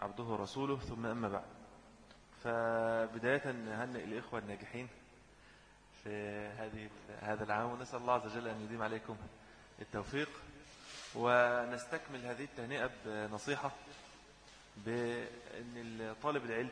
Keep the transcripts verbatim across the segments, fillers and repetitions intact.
عبده ورسوله، ثم أما بعد. فبداية نهنئ الإخوة الناجحين في هذه هذا العام، ونسأل الله عز وجل أن يديم عليكم التوفيق. ونستكمل هذه التهنئة بنصيحة بأن طالب العلم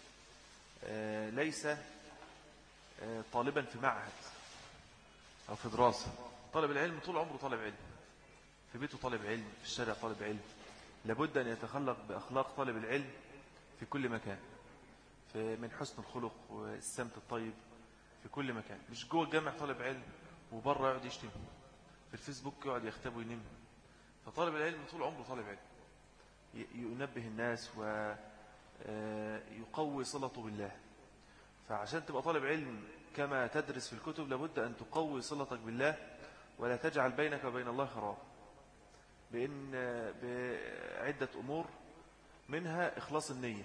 ليس طالبا في معهد أو في دراسة. طالب العلم طول عمره طالب علم، في بيته طالب علم، في الشارع طالب علم. لابد أن يتخلق بأخلاق طالب العلم في كل مكان، من حسن الخلق والسمت الطيب في كل مكان. مش جوه الجامع طالب علم وبره يقعد يشتم، في الفيسبوك يقعد يختب وينم. فطالب العلم طول عمره طالب علم، ينبه الناس ويقوي صلته بالله. فعشان تبقى طالب علم كما تدرس في الكتب، لابد أن تقوي صلتك بالله، ولا تجعل بينك وبين الله خراب، بأن بعدة أمور، منها إخلاص النية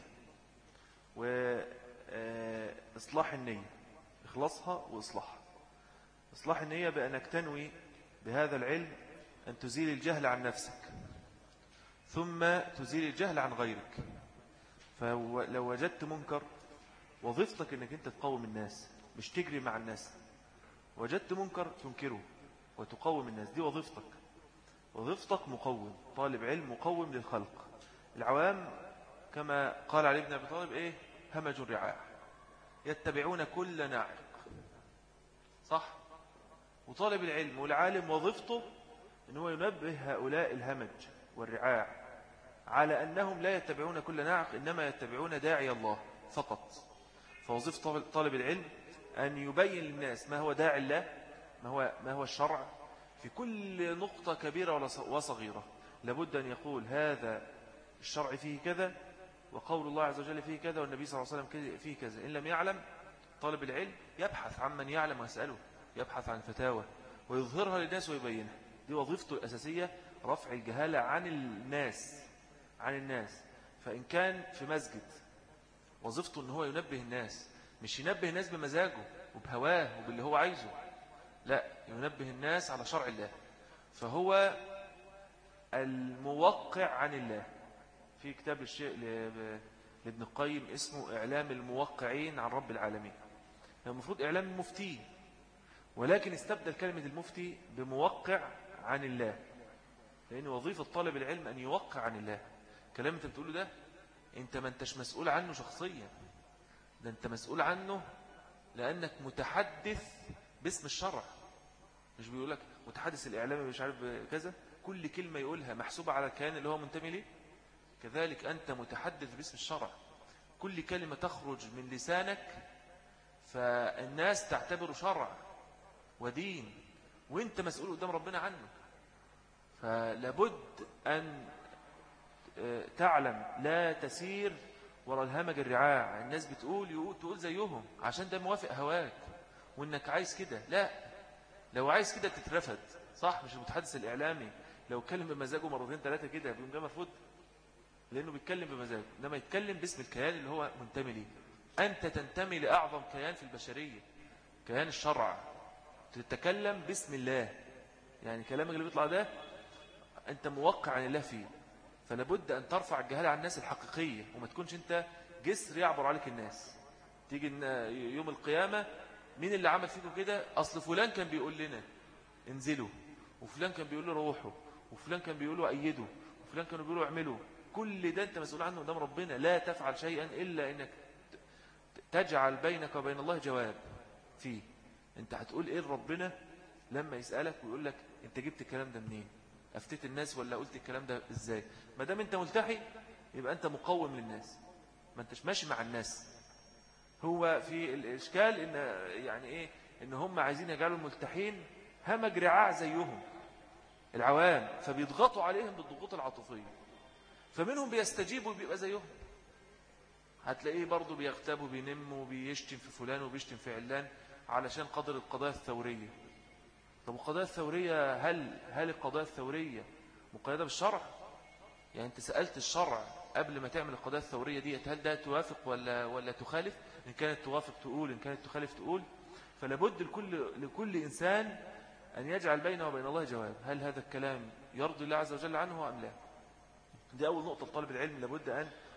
وإصلاح النية. إخلاصها وإصلاحها. إصلاح النية بأنك تنوي بهذا العلم أن تزيل الجهل عن نفسك، ثم تزيل الجهل عن غيرك. فلو وجدت منكر، وظيفتك أنك أنت تقوم الناس، مش تجري مع الناس. وجدت منكر تنكره وتقوم الناس، دي وظيفتك. وظيفتك مقوم، طالب علم مقوم للخلق. العوام كما قال علي بن أبي طالب إيه؟ همج الرعاع، يتبعون كل ناعق. صح؟ وطالب العلم والعالم وظيفته أنه ينبه هؤلاء الهمج والرعاع على أنهم لا يتبعون كل ناعق، إنما يتبعون داعي الله فقط. فوظيفة طالب العلم أن يبين للناس ما هو داعي الله، ما هو, ما هو الشرع في كل نقطة كبيرة وصغيرة. لابد أن يقول هذا الشرع فيه كذا، وقول الله عز وجل فيه كذا، والنبي صلى الله عليه وسلم فيه كذا. إن لم يعلم طالب العلم يبحث عن من يعلم ويسأله، يبحث عن فتاوى ويظهرها للناس ويبينها. دي وظيفته الأساسية، رفع الجهالة عن الناس عن الناس. فإن كان في مسجد، وظيفته أنه هو ينبه الناس، مش ينبه الناس بمزاجه وبهواه وباللي هو عايزه، لا، ينبه الناس على شرع الله. فهو الموقع عن الله. في كتاب الشيء لابن القيم اسمه إعلام الموقعين عن رب العالمين. المفروض إعلام المفتي، ولكن استبدل كلمة المفتي بموقع عن الله، لأن وظيفة طالب العلم أن يوقع عن الله. كلام أنت بتقوله ده، أنت ما أنتش مسؤول عنه شخصيا، ده أنت مسؤول عنه لأنك متحدث باسم الشرع. مش بيقولك متحدث الإعلامي مش عارف كذا، كل كلمة يقولها محسوبة على الكيان اللي هو منتمي ليه. كذلك أنت متحدث باسم الشرع، كل كلمة تخرج من لسانك فالناس تعتبر شرع ودين، وانت مسؤول قدام ربنا عنه. فلابد أن تعلم لا تسير وراء الهمج الرعاع. الناس بتقول يقول تقول زيهم عشان ده موافق هواك وانك عايز كده. لا، لو عايز كده تترفد. صح؟ مش المتحدث الإعلامي لو اتكلم بمزاجه مرتين ثلاثة كده بيقوم جاي مرفوض، لأنه بيتكلم بمزاجه، إنما يتكلم باسم الكيان اللي هو منتمي ليه. أنت تنتمي لأعظم كيان في البشرية، كيان الشرع، تتكلم باسم الله. يعني كلامك اللي بيطلع ده أنت موقع عن الله فيه. فلابد أن ترفع الجهالة عن الناس الحقيقية، وما تكونش أنت جسر يعبر عليك الناس. تيجي يوم القيامة مين اللي عمل فيكم كده؟ أصل فلان كان بيقول لنا انزلوا، وفلان كان بيقول له روحوا، وفلان كان بيقول له أيدوا، وفلان كانوا بيقولوا اعملوا. كل ده أنت مسؤول عنه قدام ربنا. لا تفعل شيئا إلا أنك تجعل بينك وبين الله جواب فيه. أنت هتقول إيه لربنا لما يسألك ويقول لك أنت جبت الكلام ده منين؟ أفتيت الناس ولا قلت الكلام ده إزاي؟ ما دام أنت ملتحي يبقى أنت مقوم للناس، ما أنتش ماشي مع الناس. هو في الإشكال إن يعني إيه؟ إن هم عايزين يجعلوا الملتحين همج رعاع زيهم العوام، فبيضغطوا عليهم بالضغوط العاطفية، فمنهم بيستجيبوا وبيبقى زيهم. هتلاقيه برضو بيغتاب وبينم وبيشتم في فلان وبيشتم في علان علشان قدر القضايا الثورية. طب القضايا الثورية، هل هل القضايا الثورية مقيدة بالشرع؟ يعني انت سألت الشرع قبل ما تعمل القضايا الثورية دي، هل ده توافق ولا ولا تخالف؟ إن كانت توافق تقول، إن كانت تخالف تقول. فلابد لكل لكل إنسان أن يجعل بينه وبين الله جواب. هل هذا الكلام يرضي الله عز وجل عنه أم لا؟ دي أول نقطة لطالب العلم، لابد أن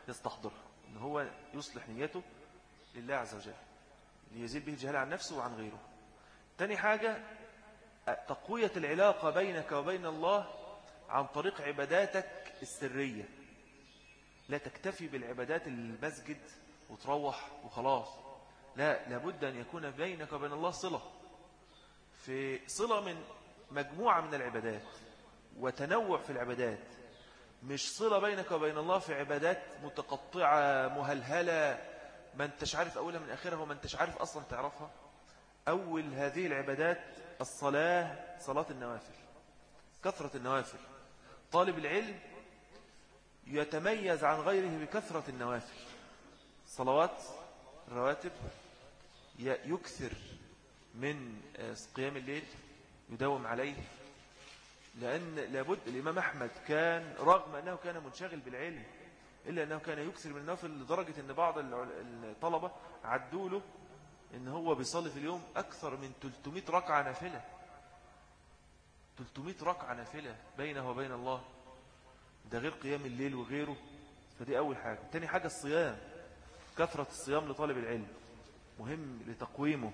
يستحضرها، إن هو يصلح نيته لله عز وجل ليزيل به الجهل عن نفسه وعن غيره. تاني حاجة تقوية العلاقة بينك وبين الله عن طريق عباداتك السرية. لا تكتفي بالعبادات المسجد وتروح وخلاص، لا، لابد أن يكون بينك وبين الله صلة، في صلة من مجموعة من العبادات وتنوع في العبادات، مش صلة بينك وبين الله في عبادات متقطعة مهلهلة ما انتش عارف أولها من آخرها وما انتش عارف أصلا تعرفها. أول هذه العبادات الصلاة، صلاة النوافل، كثرة النوافل. طالب العلم يتميز عن غيره بكثرة النوافل، صلوات الرواتب، يكثر من قيام الليل، يداوم عليه، لأن لابد. الإمام أحمد كان رغم أنه كان منشغل بالعلم إلا أنه كان يكثر من النوافل لدرجة أن بعض الطلبة عدوا له أن هو بيصلي في اليوم أكثر من ثلاثمائة ركعة نافلة، ثلاثمائة ركعة نافلة بينه وبين الله، ده غير قيام الليل وغيره. فدي أول حاجة. تاني حاجة الصيام، كثرة الصيام لطالب العلم مهم لتقويمه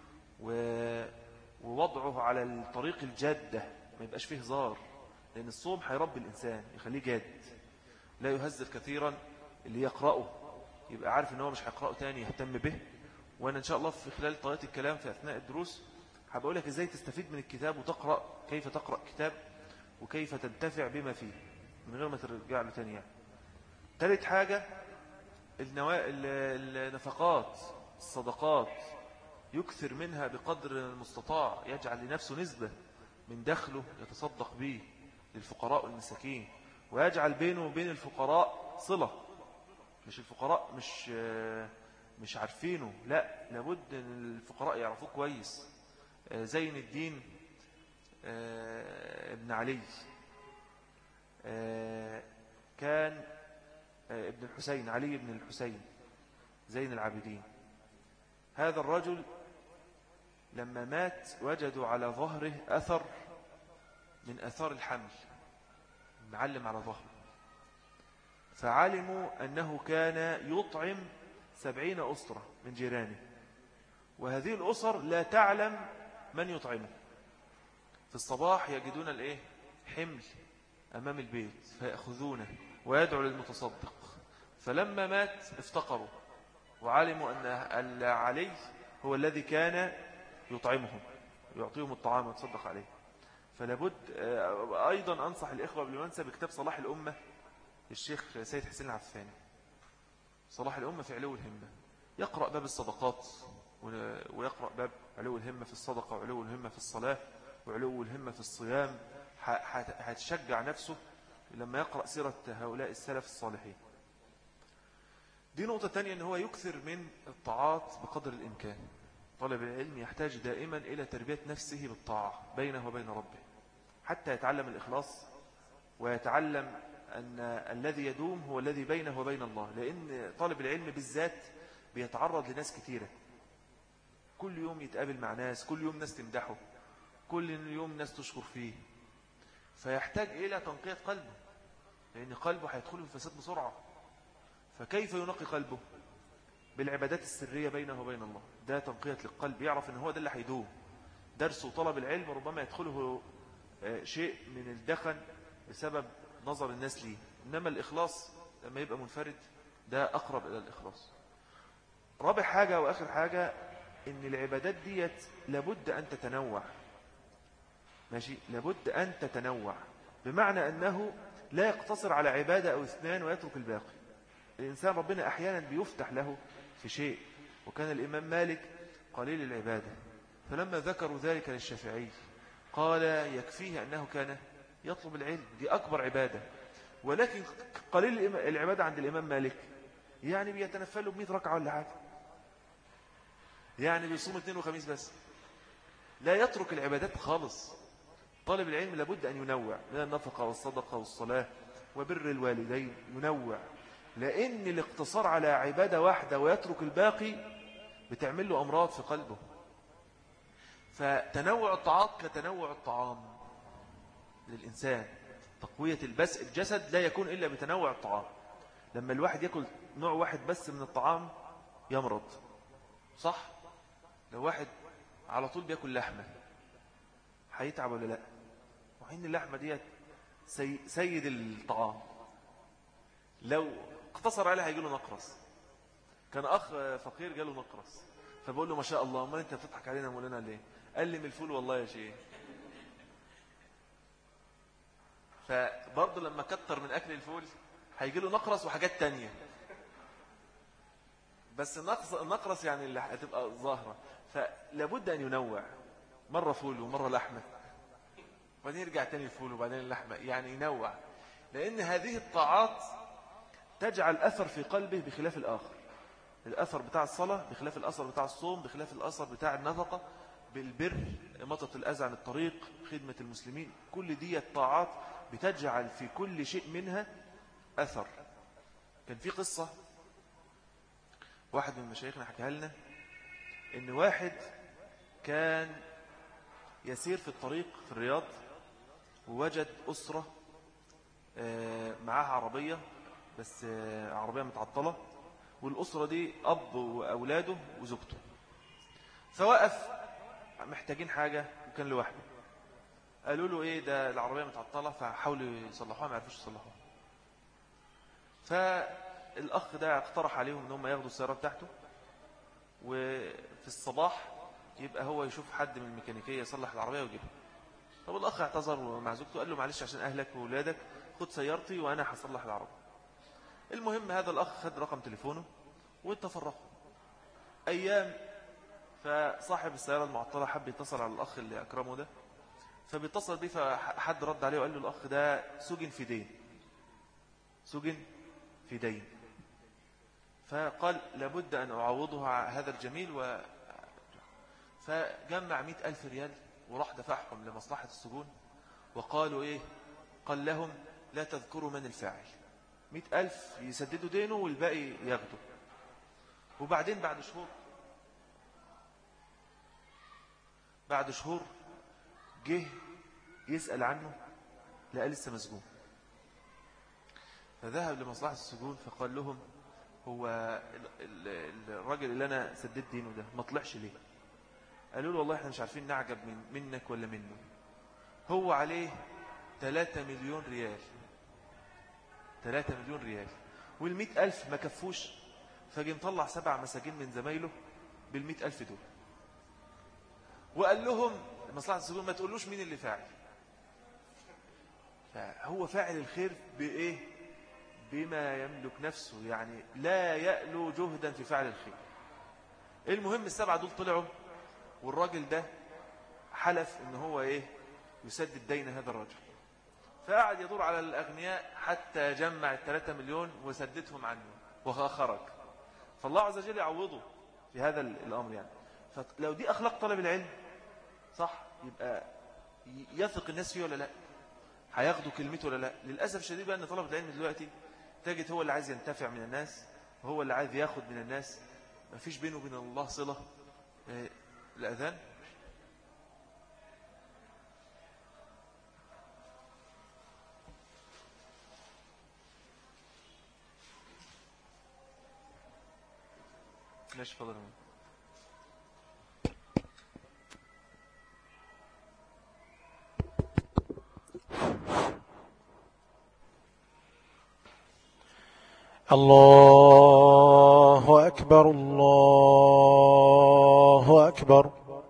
ووضعه على الطريق الجادة، ما يبقاش فيه هزار، لأن الصوم هيربي الإنسان يخليه جاد، لا يهزر كثيرا. اللي يقرأه يبقى عارف أنه مش هيقرأه تاني، يهتم به. وأنا إن شاء الله في خلال طريقة الكلام في أثناء الدروس هبقول لك إزاي تستفيد من الكتاب وتقرأ، كيف تقرأ كتاب وكيف تنتفع بما فيه من غير ما ترجع له تاني يعني. ثالث حاجة النوا... النفقات، الصدقات، يكثر منها بقدر المستطاع، يجعل لنفسه نسبة من دخله يتصدق به للفقراء والمساكين، ويجعل بينه وبين الفقراء صلة. مش الفقراء مش مش عارفينه، لا، لابد ان الفقراء يعرفوه كويس. زين الدين ابن علي كان ابن الحسين، علي بن الحسين زين العابدين، هذا الرجل لما مات وجدوا على ظهره أثر من أثار الحمل، معلم على ظهره، فعلموا أنه كان يطعم سبعين أسرة من جيرانه، وهذه الأسر لا تعلم من يطعمه. في الصباح يجدون الإيه؟ حمل أمام البيت فيأخذونه ويدعو للمتصدق. فلما مات افتقروا وعلموا أن علي هو الذي كان يطعمهم ويعطيهم الطعام ويتصدق عليه. فلابد أيضا أنصح الإخوة بالمنسى بكتاب صلاح الأمة للشيخ سيد حسين العفاني، صلاح الأمة في علو الهمة، يقرأ باب الصدقات ويقرأ باب علو الهمة في الصدقة وعلو الهمة في الصلاة وعلو الهمة في الصيام، هتشجع نفسه لما يقرأ سيرة هؤلاء السلف الصالحين. دي نقطة تانية، أنه هو يكثر من الطاعات بقدر الإمكان. طالب العلم يحتاج دائما إلى تربية نفسه بالطاعة بينه وبين ربه، حتى يتعلم الإخلاص ويتعلم أن الذي يدوم هو الذي بينه وبين الله. لأن طالب العلم بالذات بيتعرض لناس كتيرة، كل يوم يتقابل مع ناس، كل يوم ناس تمدحه، كل يوم ناس تشكر فيه، فيحتاج إلى تنقية قلبه، لأن قلبه هيدخله في الفساد بسرعة. فكيف ينقي قلبه؟ بالعبادات السرية بينه وبين الله، ده تنقية للقلب، يعرف أنه هو ده اللي هيدوم. درس وطلب العلم ربما يدخله شيء من الدخن بسبب نظر الناس ليه، إنما الإخلاص لما يبقى منفرد ده أقرب إلى الإخلاص. رابع حاجة وآخر حاجة، إن العبادات ديت لابد أن تتنوع، ماشي، لابد أن تتنوع، بمعنى أنه لا يقتصر على عبادة أو اثنان ويترك الباقي. الإنسان ربنا أحيانا بيفتح له في شيء، وكان الإمام مالك قليل العبادة، فلما ذكروا ذلك للشافعي قال يكفيه أنه كان يطلب العلم، دي أكبر عبادة. ولكن قليل العبادة عند الإمام مالك يعني بيتنفله بمئة ركعة ولا حاجة، يعني بيصوم اثنين وخميس بس، لا يترك العبادات خالص. طالب العلم لابد أن ينوع من النفقة والصدقة والصلاة وبر الوالدين، ينوع، لأن الاقتصار على عبادة واحدة ويترك الباقي بتعمل له أمراض في قلبه. فتنوع الطعام كتنوع الطعام للإنسان، تقوية البس الجسد لا يكون إلا بتنوع الطعام، لما الواحد يأكل نوع واحد بس من الطعام يمرض، صح؟ لو واحد على طول بيأكل لحمة هيتعب ولا لا؟ وحين اللحمة دي سي سيد الطعام، لو اقتصر عليها هيجي له نقرس. كان أخ فقير جاله نقرس، فبقول له ما شاء الله، ما أنت بتضحك علينا مولانا ليه؟ قال لي من الفول والله يا شيخ. فبرضه لما كتر من أكل الفول هيجي له نقرس وحاجات تانية، بس النقص النقرس يعني اللي هتبقى ظاهرة. فلابد أن ينوع، مرة فول ومرة لحمة، وبعدين يرجع تاني الفول وبعدين اللحمة، يعني ينوع، لأن هذه الطاعات تجعل أثر في قلبه بخلاف الآخر. الأثر بتاع الصلاة بخلاف الأثر بتاع الصوم، بخلاف الأثر بتاع النفقة، بالبر، إماطة الأذى عن الطريق، خدمة المسلمين، كل دي الطاعات بتجعل في كل شيء منها أثر. كان في قصة واحد من مشايخنا حكاها لنا، إن واحد كان يسير في الطريق في الرياض، ووجد أسرة معاها عربية، بس عربية متعطلة، والأسرة دي أب وأولاده وزوجته. فوقف محتاجين حاجة وكان لوحده. قالوا له إيه ده العربية متعطلة، فحاولوا يصلحوها ما عرفوش يصلحوها. فالأخ ده اقترح عليهم إن هم ياخدوا السيارة بتاعته، وفي الصباح يبقى هو يشوف حد من الميكانيكية يصلح العربية ويجيبها. طب الأخ اعتذر مع زوجته، قال له معلش عشان أهلك وولادك خد سيارتي وأنا هصلح العربية. المهم هذا الأخ خد رقم تليفونه واتفرقوا أيام. فصاحب السيارة المعطلة حب يتصل على الأخ اللي أكرمه ده، فبيتصل بيه، فحد رد عليه وقال له الأخ ده سجن في دين، سجن في دين. فقال لابد أن أعوضه هذا الجميل و... فجمع مئة ألف ريال وراح دفعهم لمصلحة السجون. وقالوا إيه؟ قال لهم لا تذكروا من الفاعل، مئة ألف يسددوا دينه والباقي ياخده. وبعدين بعد شهور بعد شهور جه يسأل عنه، لقى لسه مسجون. فذهب لمصلحة السجون فقال لهم هو الراجل اللي أنا سددت دينه ده ما طلعش ليه؟ قالوا له والله احنا مش عارفين نعجب من منك ولا منه، هو عليه ثلاثة مليون ريال، ثلاثة مليون ريال، والمئة ألف ما كفوش. فجي مطلع سبع مساجين من زمايله بالمئة ألف دول، وقال لهم مصلحة السجون ما تقولوش مين اللي فاعل. فهو فاعل الخير بإيه؟ بما يملك نفسه، يعني لا يألو جهدا في فعل الخير. المهم السبعة دول طلعوا، والراجل ده حلف ان هو ايه يسدد دين هذا الرجل. فقعد يدور على الأغنياء حتى جمع الثلاثة مليون وسددهم عنه وخرج. فالله عز وجل يعوضه في هذا الأمر. يعني فلو دي أخلاق طلب العلم صح، يبقى يثق الناس فيه ولا لا، هياخدوا كلمته ولا لا. للأسف الشديد بقى أن طلب العلم دلوقتي تجد هو اللي عايز ينتفع من الناس، وهو اللي عايز ياخد من الناس، ما فيش بينه وبين الله صلة. إيه الأذان؟ ماشي فضل. الله أكبر الله أكبر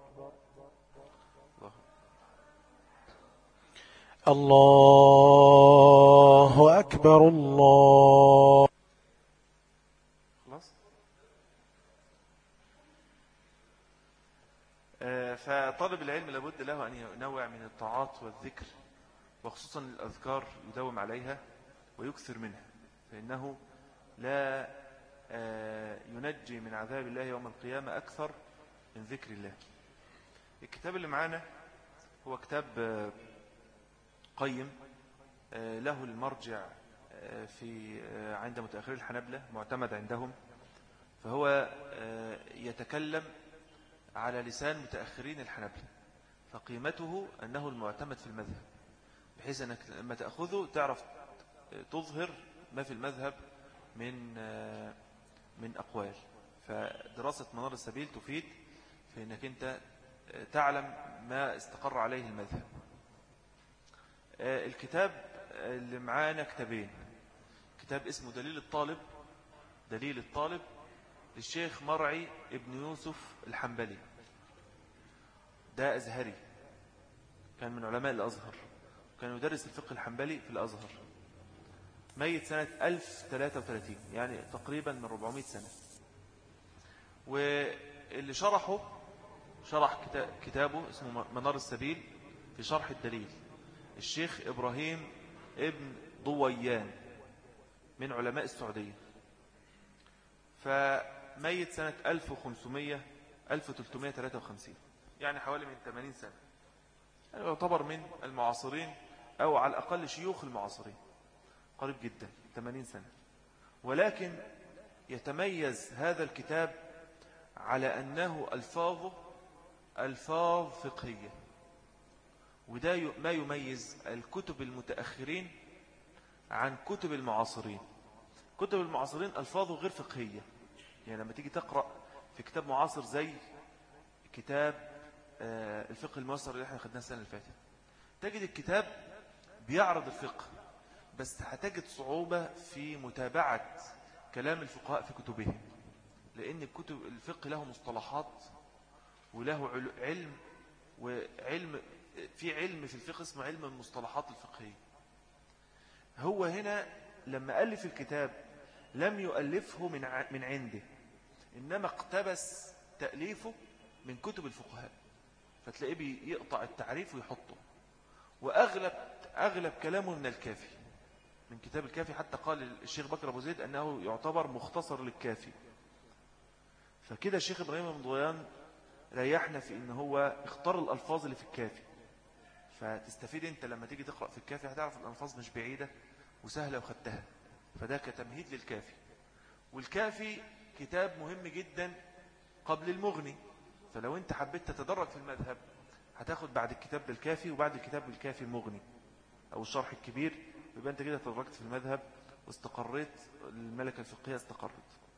الله أكبر الله. خلاص. فطالب العلم لابد له أن ينوع من الطاعات والذكر، وخصوصا الأذكار يداوم عليها ويكثر منها، فإنه لا ينجي من عذاب الله يوم القيامة أكثر من ذكر الله. الكتاب اللي معانا هو كتاب قيم له المرجع في عند متأخرين الحنابلة، معتمد عندهم، فهو يتكلم على لسان متأخرين الحنابلة، فقيمته أنه المعتمد في المذهب، بحيث أنك لما تأخذه تعرف تظهر ما في المذهب من من أقوال. فدراسة منار السبيل تفيد في أنك أنت تعلم ما استقر عليه المذهب. الكتاب اللي معانا كتابين، كتاب اسمه دليل الطالب دليل الطالب للشيخ مرعي ابن يوسف الحنبلي، ده أزهري، كان من علماء الأزهر، كان يدرس الفقه الحنبلي في الأزهر، ميت سنة ألف وثلاثة وثلاثين، يعني تقريبا من أربعمائة سنة. واللي شرحه شرح كتابه اسمه منار السبيل في شرح الدليل الشيخ إبراهيم ابن ضويان من علماء السعودية، فميت سنة ألف وخمسمائة ألف وثلاثمائة وثلاثة وخمسين، يعني حوالي من ثمانين سنة، يعني يعتبر من المعاصرين أو على الأقل شيوخ المعاصرين، قريب جدا ثمانين سنة. ولكن يتميز هذا الكتاب على أنه ألفاظه ألفاظ فقهية، وده ما يميز الكتب المتأخرين عن كتب المعاصرين. كتب المعاصرين ألفاظه غير فقهية، يعني لما تيجي تقرأ في كتاب معاصر زي كتاب الفقه الميسر اللي احنا خدناه السنة اللي فاتت، تجد الكتاب بيعرض الفقه، بس هتجد صعوبة في متابعة كلام الفقهاء في كتبهم، لأن الكتب الفقه له مصطلحات وله علم، وعلم في علم في الفقه اسمه علم المصطلحات الفقهية. هو هنا لما ألف الكتاب لم يؤلفه من من عنده، إنما اقتبس تأليفه من كتب الفقهاء، فتلاقيه بيقطع التعريف ويحطه، وأغلب أغلب كلامه من الكافي، من كتاب الكافي، حتى قال الشيخ بكر أبو زيد أنه يعتبر مختصر للكافي. فكده الشيخ إبراهيم بن ضويان ريحنا في إن هو اختار الألفاظ اللي في الكافي، فتستفيد أنت لما تيجي تقرأ في الكافي هتعرف الألفاظ مش بعيدة وسهلة وخدتها، فده كتمهيد للكافي. والكافي كتاب مهم جدا قبل المغني، فلو أنت حبيت تتدرج في المذهب هتاخد بعد الكتاب بالكافي وبعد الكتاب بالكافي المغني أو الشرح الكبير، يبقى أنت كده تدرجت في المذهب واستقريت، الملكة الفقهية استقرت.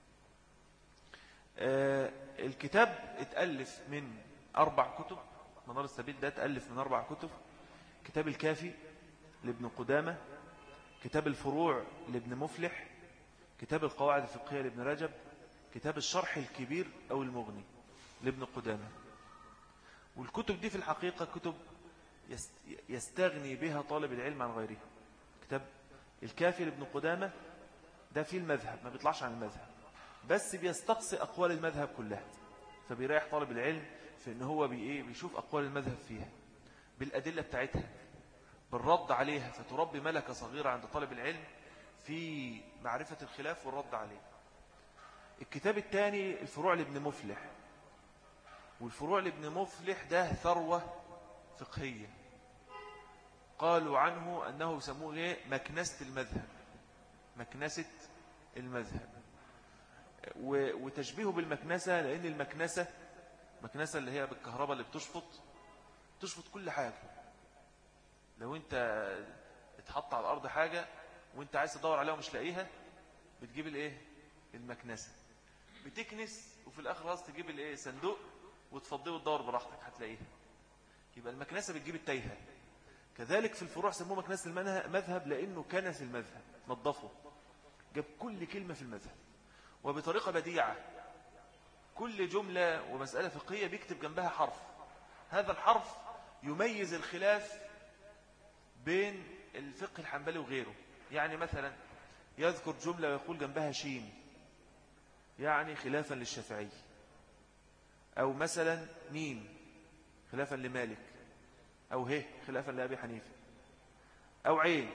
آه الكتاب اتألف من أربع كتب، منار السبيل ده اتألف من أربع كتب: كتاب الكافي لابن قدامة، كتاب الفروع لابن مفلح، كتاب القواعد الفقهية لابن رجب، كتاب الشرح الكبير أو المغني لابن قدامة. والكتب دي في الحقيقة كتب يستغني بها طالب العلم عن غيره. كتاب الكافي لابن قدامة ده فيه المذهب، ما بيطلعش عن المذهب، بس بيستقصي أقوال المذهب كلها، فبيريح طالب العلم في أنه هو بي بيشوف أقوال المذهب فيها بالأدلة بتاعتها، بالرد عليها، فتربي ملكة صغيرة عند طالب العلم في معرفة الخلاف والرد عليه. الكتاب الثاني الفروع لابن مفلح، والفروع لابن مفلح ده ثروة فقهية، قالوا عنه أنه يسموه إيه؟ مكنسة المذهب، مكنسة المذهب، وتشبيهه بالمكنسة، لأن المكنسة مكنسة اللي هي بالكهرباء اللي بتشفط تشفط كل حاجة. لو انت اتحط على الأرض حاجة وانت عايز تدور عليها ومش لاقيها، بتجيب الايه؟ المكنسة، بتكنس، وفي الآخر خلاص تجيب الايه؟ صندوق وتفضيه وتدور براحتك هتلاقيها. يبقى المكنسة بتجيب التايهة. كذلك في الفروع سموه مكنسة المذهب، لأنه كنس المذهب، نظفه، جاب كل كلمة في المذهب وبطريقة بديعة. كل جملة ومسألة فقهية بيكتب جنبها حرف، هذا الحرف يميز الخلاف بين الفقه الحنبلي وغيره. يعني مثلا يذكر جملة ويقول جنبها شين، يعني خلافا للشافعي، أو مثلا ميم خلافا لمالك، أو ه خلافا لأبي حنيفة، أو عين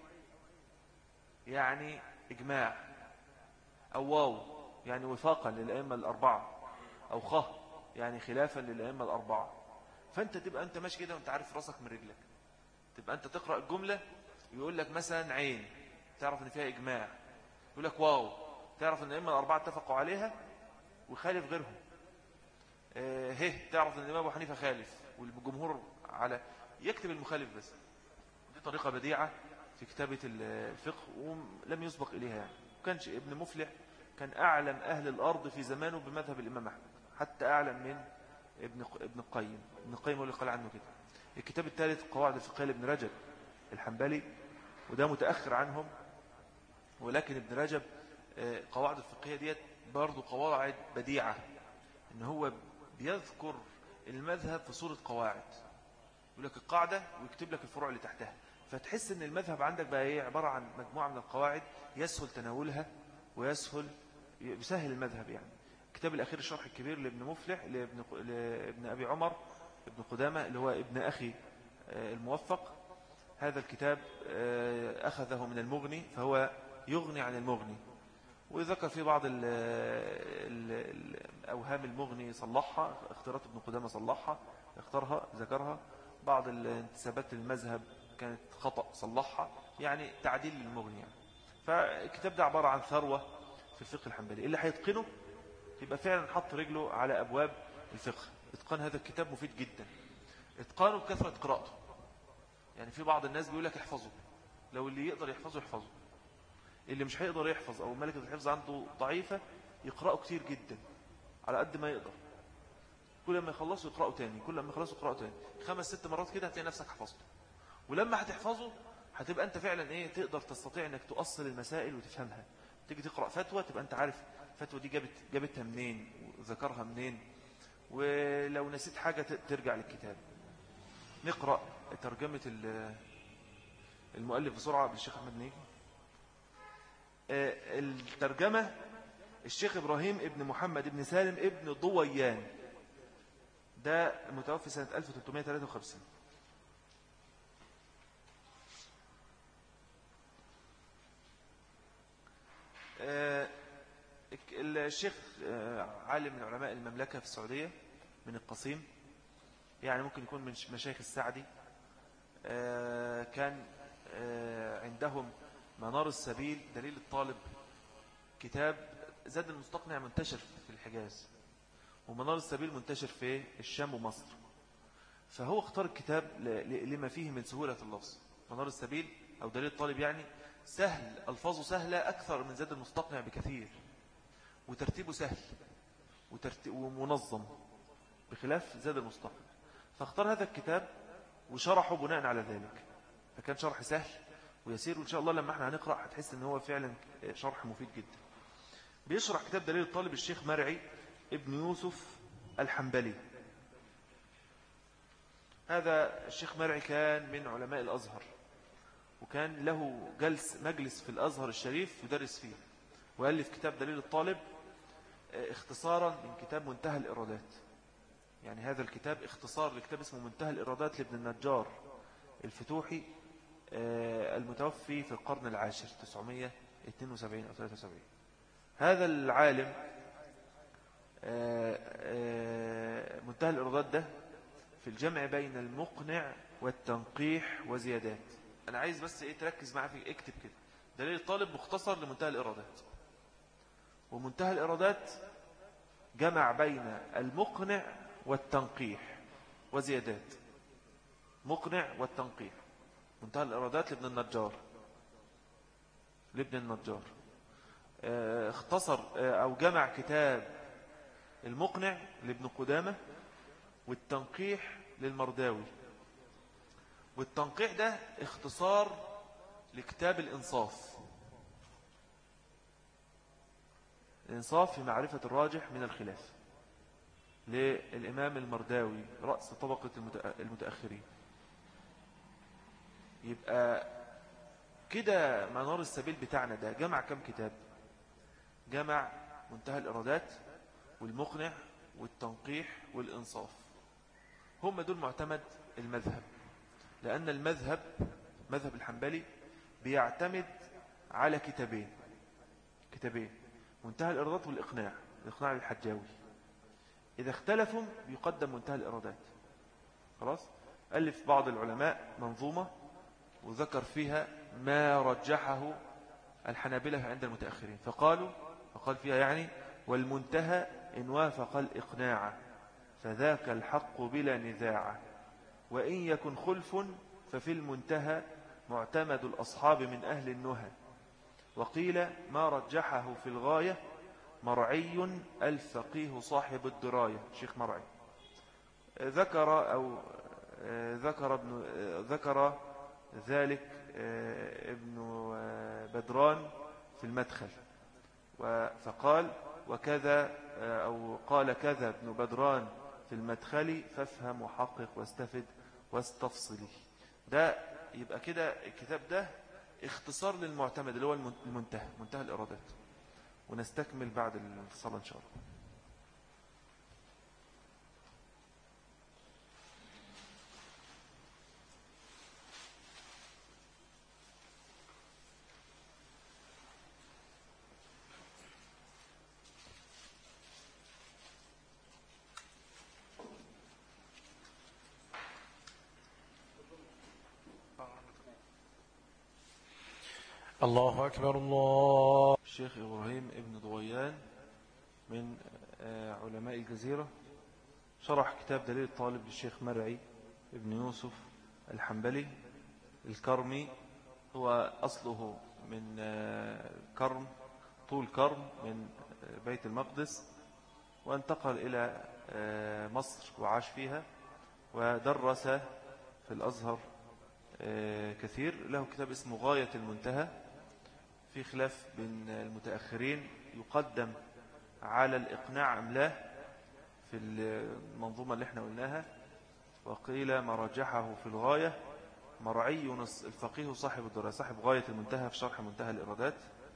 يعني إجماع، أو واو يعني وفاقا للأئمة الأربعة، أو خ يعني خلافا للأئمة الأربعة. فأنت تبقى أنت ماشي كده وأنت عارف راسك من رجلك، تبقى أنت تقرأ الجملة يقول لك مثلا عين، تعرف أن فيها إجماع، يقول لك واو، تعرف أن الأئمة الأربعة اتفقوا عليها وخالف غيرهم، اه ه تعرف أن الإمام أبو حنيفة خالف والجمهور على، يكتب المخالف بس. دي طريقة بديعة في كتابة الفقه ولم يسبق إليها يعني. كانش ابن مفلح كان أعلم أهل الأرض في زمانه بمذهب الإمام أحمد، حتى أعلم من ابن ابن القيم. ابن القيم هو اللي قال عنه كده. الكتاب الثالث قواعد الفقهية لابن رجب الحنبلي، وده متأخر عنهم، ولكن ابن رجب قواعد الفقهية ديت برضو قواعد بديعة، إن هو بيذكر المذهب في صورة قواعد، يقول لك القاعدة ويكتب لك الفروع اللي تحتها، فتحس ان المذهب عندك بقى ايه، عبارة عن مجموعة من القواعد يسهل تناولها ويسهل يسهل المذهب. يعني الكتاب الأخير الشرح الكبير لابن مفلح لابن, لابن أبي عمر ابن قدامة اللي هو ابن أخي الموفق، هذا الكتاب أخذه من المغني فهو يغني عن المغني، وذكر في بعض ال ال الأوهام المغني صلحها، اختيارات ابن قدامة صلحها اختارها ذكرها، بعض الانتسابات للمذهب كانت خطأ صلحها، يعني تعديل للمغني يعني. فالكتاب ده عبارة عن ثروة في الفقه الحنبلي، اللي هيتقنه يبقى فعلا حط رجله على أبواب الفقه. اتقان هذا الكتاب مفيد جدا، اتقانه بكثرة قراءته. يعني في بعض الناس بيقول لك احفظه، لو اللي يقدر يحفظه يحفظه، اللي مش هيقدر يحفظ أو ملكة الحفظ عنده ضعيفة يقرأه كتير جدا على قد ما يقدر، كل ما يخلصوا يقرأوا تاني، كل ما يخلصوا يقرأوا تاني خمس ست مرات كده هتلاقي نفسك حفظته. ولما هتحفظه هتبقى انت فعلا ايه، تقدر تستطيع انك تؤصل المسائل وتفهمها. تيجي تقرأ فتوى تبقى انت عارف الفتوى دي جابت جابتها منين وذكرها منين، ولو نسيت حاجة ترجع للكتاب. نقرأ ترجمة المؤلف بسرعة بالشيخ أحمد نيجي. الترجمة الشيخ إبراهيم ابن محمد ابن سالم ابن ضويان، ده متوفي سنة ألف وثلاثمائة وثلاثة وخمسين. الشيخ عالم من علماء المملكة في السعودية من القصيم، يعني ممكن يكون من مشايخ السعدي. كان عندهم منار السبيل دليل الطالب، كتاب زاد المستقنع منتشر في الحجاز، ومنار السبيل منتشر في الشام ومصر، فهو اختار الكتاب لما فيه من سهولة اللفظ. منار السبيل أو دليل الطالب يعني سهل، ألفاظه سهلة أكثر من زاد المستقنع بكثير، وترتيبه سهل ومنظم بخلاف زاد المستقنع، فاختار هذا الكتاب وشرحه بناء على ذلك، فكان شرح سهل ويسير، وإن شاء الله لما احنا هنقرأ هتحس ان هو فعلا شرح مفيد جدا. بيشرح كتاب دليل الطالب الشيخ مرعي ابن يوسف الحنبلي. هذا الشيخ مرعي كان من علماء الأزهر، وكان له جلس مجلس في الأزهر الشريف يدرس فيه، وألف كتاب دليل الطالب اختصارا من كتاب منتهى الإرادات. يعني هذا الكتاب اختصار لكتاب اسمه منتهى الإرادات لابن النجار الفتوحي المتوفي في القرن العاشر تسعمائة واثنين وسبعين أو ثلاثة وسبعين. هذا العالم منتهى الإرادات ده في الجمع بين المقنع والتنقيح وزيادات. أنا عايز بس إيه تركز معي في اكتب كده، دليل الطالب مختصر لمنتهى الإرادات، ومنتهى الإرادات جمع بين المقنع والتنقيح وزيادات. مقنع والتنقيح، منتهى الإرادات لابن النجار لابن النجار اختصر أو جمع كتاب المقنع لابن قدامة، والتنقيح للمرداوي. والتنقيح ده اختصار لكتاب الإنصاف، الإنصاف في معرفة الراجح من الخلاف للإمام المرداوي رأس طبقة المتأخرين. يبقى كده منار السبيل بتاعنا ده جمع كم كتاب؟ جمع منتهى الإرادات والمقنع والتنقيح والإنصاف. هم دول معتمد المذهب، لأن المذهب مذهب الحنبلي بيعتمد على كتابين كتابين منتهى الإرادات والإقناع، الإقناع للحجاوي. إذا اختلفوا بيقدم منتهى الإرادات. خلاص، ألف بعض العلماء منظومة وذكر فيها ما رجحه الحنابلة عند المتأخرين، فقالوا فقال فيها يعني والمنتهى إن وافق الإقناع فذاك الحق بلا نزاع، وإن يكن خلف ففي المنتهى معتمد الأصحاب من أهل النهى، وقيل ما رجحه في الغاية مرعي الفقيه صاحب الدراية شيخ مرعي. ذكر أو ذكر ابن ذكر ذلك ابن بدران في المدخل، فقال وكذا أو قال كذا ابن بدران في المدخل فافهم وحقق واستفد واستفصلي. ده يبقى كده الكتاب ده اختصار للمعتمد اللي هو المنتهى منتهى الإرادات، ونستكمل بعد الصلاة إن شاء الله. الله أكبر. الله. الشيخ إبراهيم ابن ضويان من علماء الجزيرة شرح كتاب دليل الطالب للشيخ مرعي ابن يوسف الحنبلي الكرمي. هو أصله من كرم طول كرم من بيت المقدس، وانتقل إلى مصر وعاش فيها ودرس في الأزهر كثير. له كتاب اسمه غاية المنتهى، في خلاف بين المتأخرين يقدم على الإقناع أم لا في المنظومة اللي احنا قلناها. وقيل ما رجحه في الغاية مرعي الفقيه صاحب الدراية صاحب غاية المنتهى في شرح منتهى الإرادات.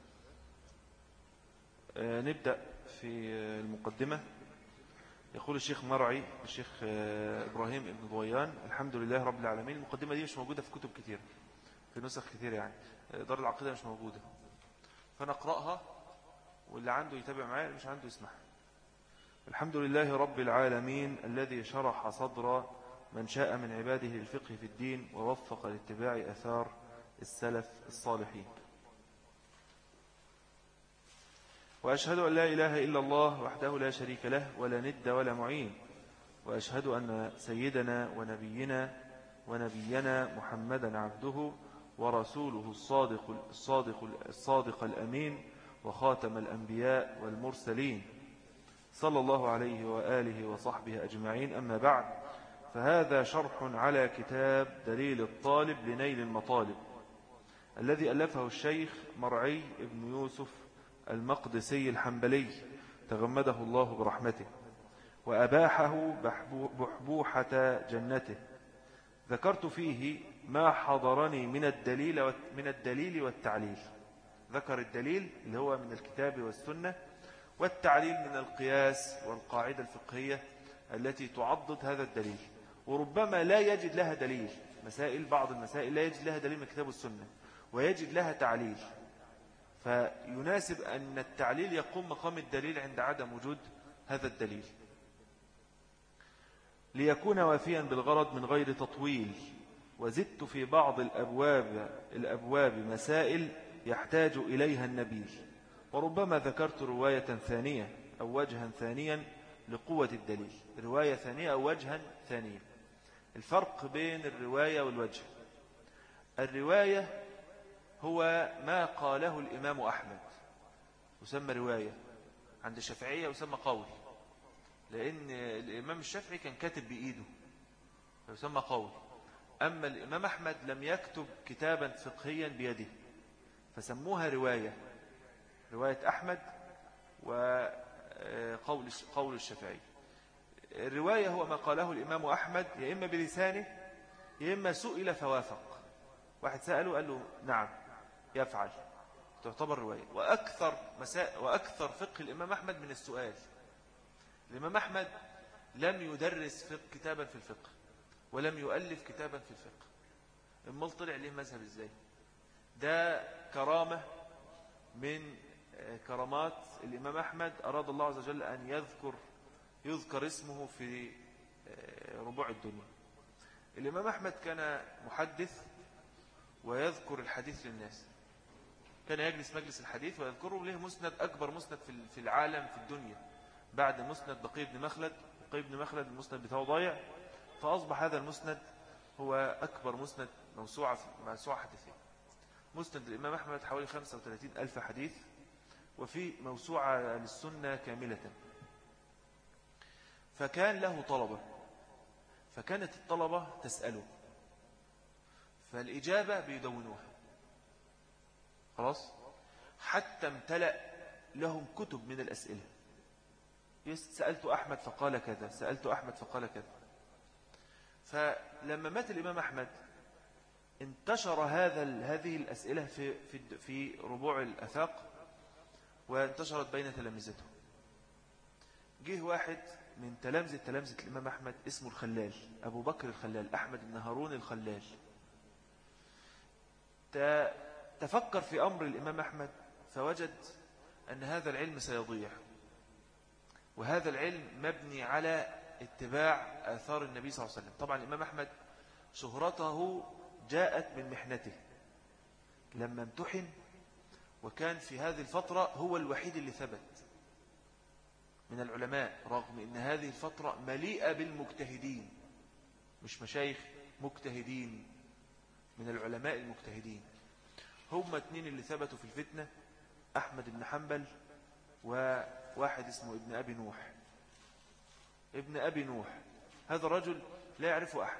نبدأ في المقدمة. يقول الشيخ مرعي الشيخ إبراهيم ابن ضويان الحمد لله رب العالمين. المقدمة دي مش موجودة في كتب كتير، في نسخ كتير، يعني دار العقيدة مش موجودة، فنقرأها واللي عنده يتابع معايا، مش عنده يسمعها. الحمد لله رب العالمين الذي شرح صدر من شاء من عباده للفقه في الدين ووفق لاتباع أثار السلف الصالحين. وأشهد أن لا إله إلا الله وحده لا شريك له ولا ند ولا معين. وأشهد أن سيدنا ونبينا ونبينا محمدا عبده ورسوله الصادق الصادق الصادق الأمين وخاتم الأنبياء والمرسلين صلى الله عليه وآله وصحبه أجمعين. أما بعد، فهذا شرح على كتاب دليل الطالب لنيل المطالب الذي ألفه الشيخ مرعي ابن يوسف المقدسي الحنبلي تغمده الله برحمته وأباحه بحبوحة جنته. ذكرت فيه ما حضرني من الدليل من الدليل والتعليل. ذكر الدليل اللي هو من الكتاب والسنة، والتعليل من القياس والقاعدة الفقهية التي تعضد هذا الدليل. وربما لا يجد لها دليل، مسائل بعض المسائل لا يجد لها دليل من الكتاب والسنة ويجد لها تعليل، فيناسب أن التعليل يقوم مقام الدليل عند عدم وجود هذا الدليل، ليكون وافيا بالغرض من غير تطويل. وزدت في بعض الأبواب, الأبواب مسائل يحتاج إليها النبيل، وربما ذكرت رواية ثانية أو وجها ثانيا لقوة الدليل. رواية ثانية أو وجها ثانيا. الفرق بين الرواية والوجه: الرواية هو ما قاله الإمام أحمد يسمى رواية، عند الشافعية يسمى قول، لأن الإمام الشافعي كان كاتب بإيده فيسمى قول. أما الإمام أحمد لم يكتب كتابا فقهيا بيده فسموها رواية، رواية أحمد وقول قول الشافعي. الرواية هو ما قاله الإمام أحمد يا إما بلسانه يا إما سئل فوافق، واحد سأله قال له نعم يفعل، تعتبر رواية. وأكثر, مساء وأكثر فقه الإمام أحمد من السؤال. الإمام أحمد لم يدرس فقه كتابا في الفقه ولم يؤلف كتابا في الفقه، امال طلع ليه مذهب ازاي؟ ده كرامة من كرامات الإمام أحمد أراد الله عز وجل أن يذكر يذكر اسمه في ربوع الدنيا. الإمام أحمد كان محدث ويذكر الحديث للناس، كان يجلس مجلس الحديث ويذكره له مسند، أكبر مسند في العالم في الدنيا بعد مسند بقي بن مخلد. بقي بن مخلد المسند بتاعه ضايع، فأصبح هذا المسند هو أكبر مسند موسوعة موسوعة حديثية. مسند الإمام أحمد حوالي خمسة وثلاثين ألف حديث، وفي موسوعة للسنة كاملة. فكان له طلبة، فكانت الطلبة تسأله، فالإجابة بيدونوها خلاص، حتى امتلأ لهم كتب من الأسئلة. سألت أحمد فقال كذا، سألت أحمد فقال كذا. فلما مات الإمام أحمد انتشر هذا هذه الأسئلة في في في ربوع الآفاق، وانتشرت بين تلامذته. جه واحد من تلامذة تلامذة الإمام أحمد اسمه الخلال، أبو بكر الخلال، أحمد بن هارون الخلال. تفكر في أمر الإمام أحمد فوجد أن هذا العلم سيضيع، وهذا العلم مبني على اتباع آثار النبي صلى الله عليه وسلم. طبعا الإمام أحمد شهرته جاءت من محنته لما امتحن، وكان في هذه الفترة هو الوحيد اللي ثبت من العلماء، رغم أن هذه الفترة مليئة بالمجتهدين، مش مشايخ، مجتهدين من العلماء المجتهدين. هم اتنين اللي ثبتوا في الفتنة، أحمد بن حنبل وواحد اسمه ابن أبي نوح. ابن أبي نوح هذا الرجل لا يعرفه أحد،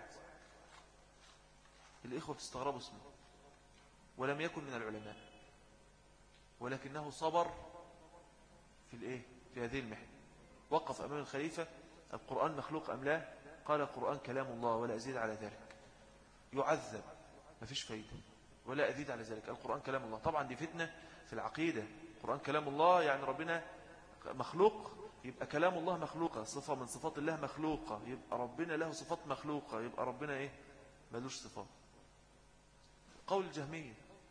الإخوة بتستغربوا اسمه، ولم يكن من العلماء، ولكنه صبر في الإيه؟ في هذه المحنة. وقف أمام الخليفة: القرآن مخلوق أم لا؟ قال: القرآن كلام الله ولا أزيد على ذلك. يعذب، ما فيش فايدة، ولا أزيد على ذلك، القرآن كلام الله. طبعا دي فتنة في العقيدة، القرآن كلام الله يعني ربنا مخلوق، يبقى كلام الله مخلوقة، صفة من صفات الله مخلوقة، يبقى ربنا له صفات مخلوقة، يبقى ربنا إيه؟ ملوش صفات. قول الجهمية.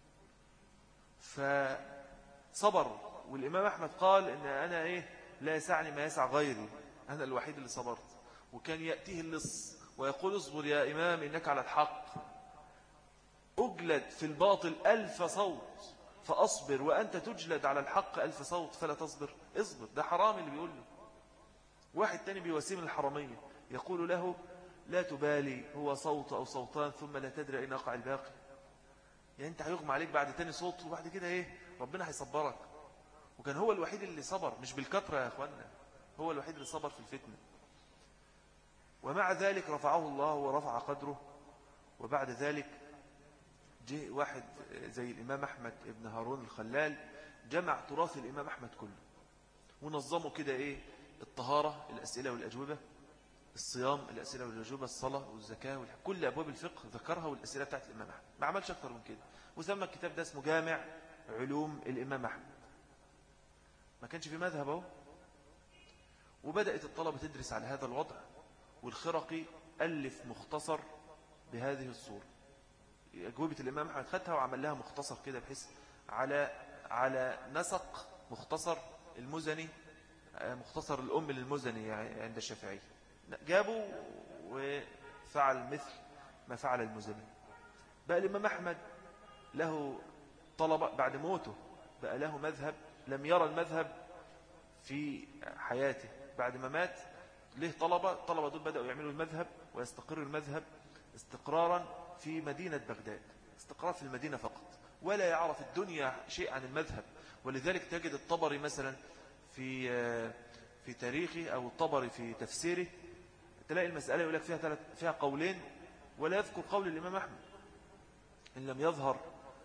فصبر، والإمام أحمد قال إن أنا إيه؟ لا يسعني ما يسع غيري، أنا الوحيد اللي صبرت. وكان يأتيه اللص ويقول: اصبر يا إمام إنك على الحق، أجلد في الباطل ألف صوت فأصبر، وأنت تجلد على الحق ألف صوت فلا تصبر. اصبر، ده حرام اللي بيقول له. واحد تاني بيوسيم الحرامية يقول له: لا تبالي هو صوت أو صوتان ثم لا تدري أين أقع الباقي. يعني أنت هيغمى عليك بعد تاني صوت، وبعد كده إيه؟ ربنا هيصبرك. وكان هو الوحيد اللي صبر، مش بالكثرة يا أخوانا، هو الوحيد اللي صبر في الفتنة. ومع ذلك رفعه الله ورفع قدره. وبعد ذلك جه واحد زي الإمام أحمد ابن هارون الخلال، جمع تراث الإمام أحمد كله ونظمه كده. إيه؟ الطهارة، الأسئلة والأجوبة، الصيام، الأسئلة والأجوبة، الصلاة والزكاة، كل أبواب الفقه ذكرها، والأسئلة بتاعت الإمام أحمد. ما عملش أكتر من كده، وسمى الكتاب ده اسمه جامع علوم الإمام أحمد. ما كانش في مذهب اهو. وبدأت الطلبة تدرس على هذا الوضع، والخرقي ألف مختصر بهذه الصورة. أجوبة الإمام أحمد خدها وعمل لها مختصر كده، بحيث على على نسق مختصر المزني، مختصر الأم للمزني عند الشافعي. جابوا وفعل مثل ما فعل المزني. بقى الإمام أحمد له طلبة بعد موته، بقى له مذهب لم يرى المذهب في حياته. بعد ما مات له طلبة، الطلبة دول بدأوا يعملوا المذهب، ويستقر المذهب استقرارا في مدينة بغداد، استقرار في المدينة فقط، ولا يعرف الدنيا شيء عن المذهب. ولذلك تجد الطبري مثلا في في تاريخه، أو الطبري في تفسيره، تلاقي المسألة يقول لك فيها ثلاث فيها قولين، ولا يذكر قول الإمام أحمد، إن لم يظهر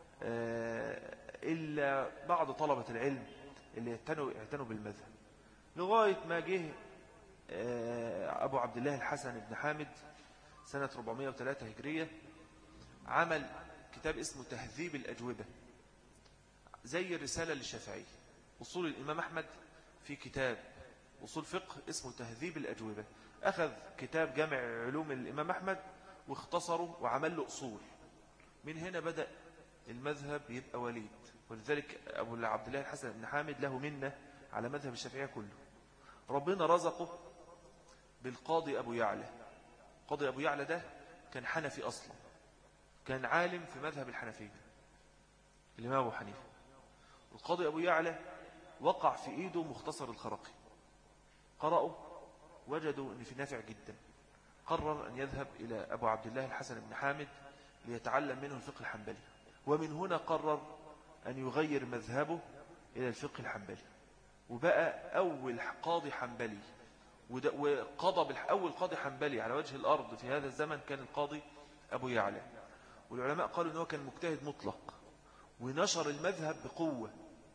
إلا بعض طلبة العلم اللي يعتنوا يعتنوا بالمذهب. لغاية ما جه أبو عبد الله الحسن بن حامد سنة أربعمائة وثلاثة هجرية، عمل كتاب اسمه تهذيب الأجوبة، زي الرسالة للشافعي. أصول الإمام أحمد في كتاب أصول فقه اسمه تهذيب الأجوبة. أخذ كتاب جامع علوم الإمام أحمد واختصره وعمل له أصول. من هنا بدأ المذهب يبقى وليد. ولذلك أبو عبد الله الحسن بن حامد له منة على مذهب الشافعية كله. ربنا رزقه بالقاضي أبو يعلى. قاضي أبو يعلى ده كان حنفي أصلا، كان عالم في مذهب الحنفية، الإمام أبو حنيفة. القاضي أبو يعلى وقع في إيده مختصر الخرقي، قرأوا وجدوا أن في نافع جدا. قرر أن يذهب إلى أبو عبد الله الحسن بن حامد ليتعلم منه الفقه الحنبلي. ومن هنا قرر أن يغير مذهبه إلى الفقه الحنبلي، وبقى أول قاضي حنبلي، وقضى أول قاضي حنبلي على وجه الأرض في هذا الزمن كان القاضي أبو يعلى. والعلماء قالوا أنه كان مجتهد مطلق، ونشر المذهب بقوة،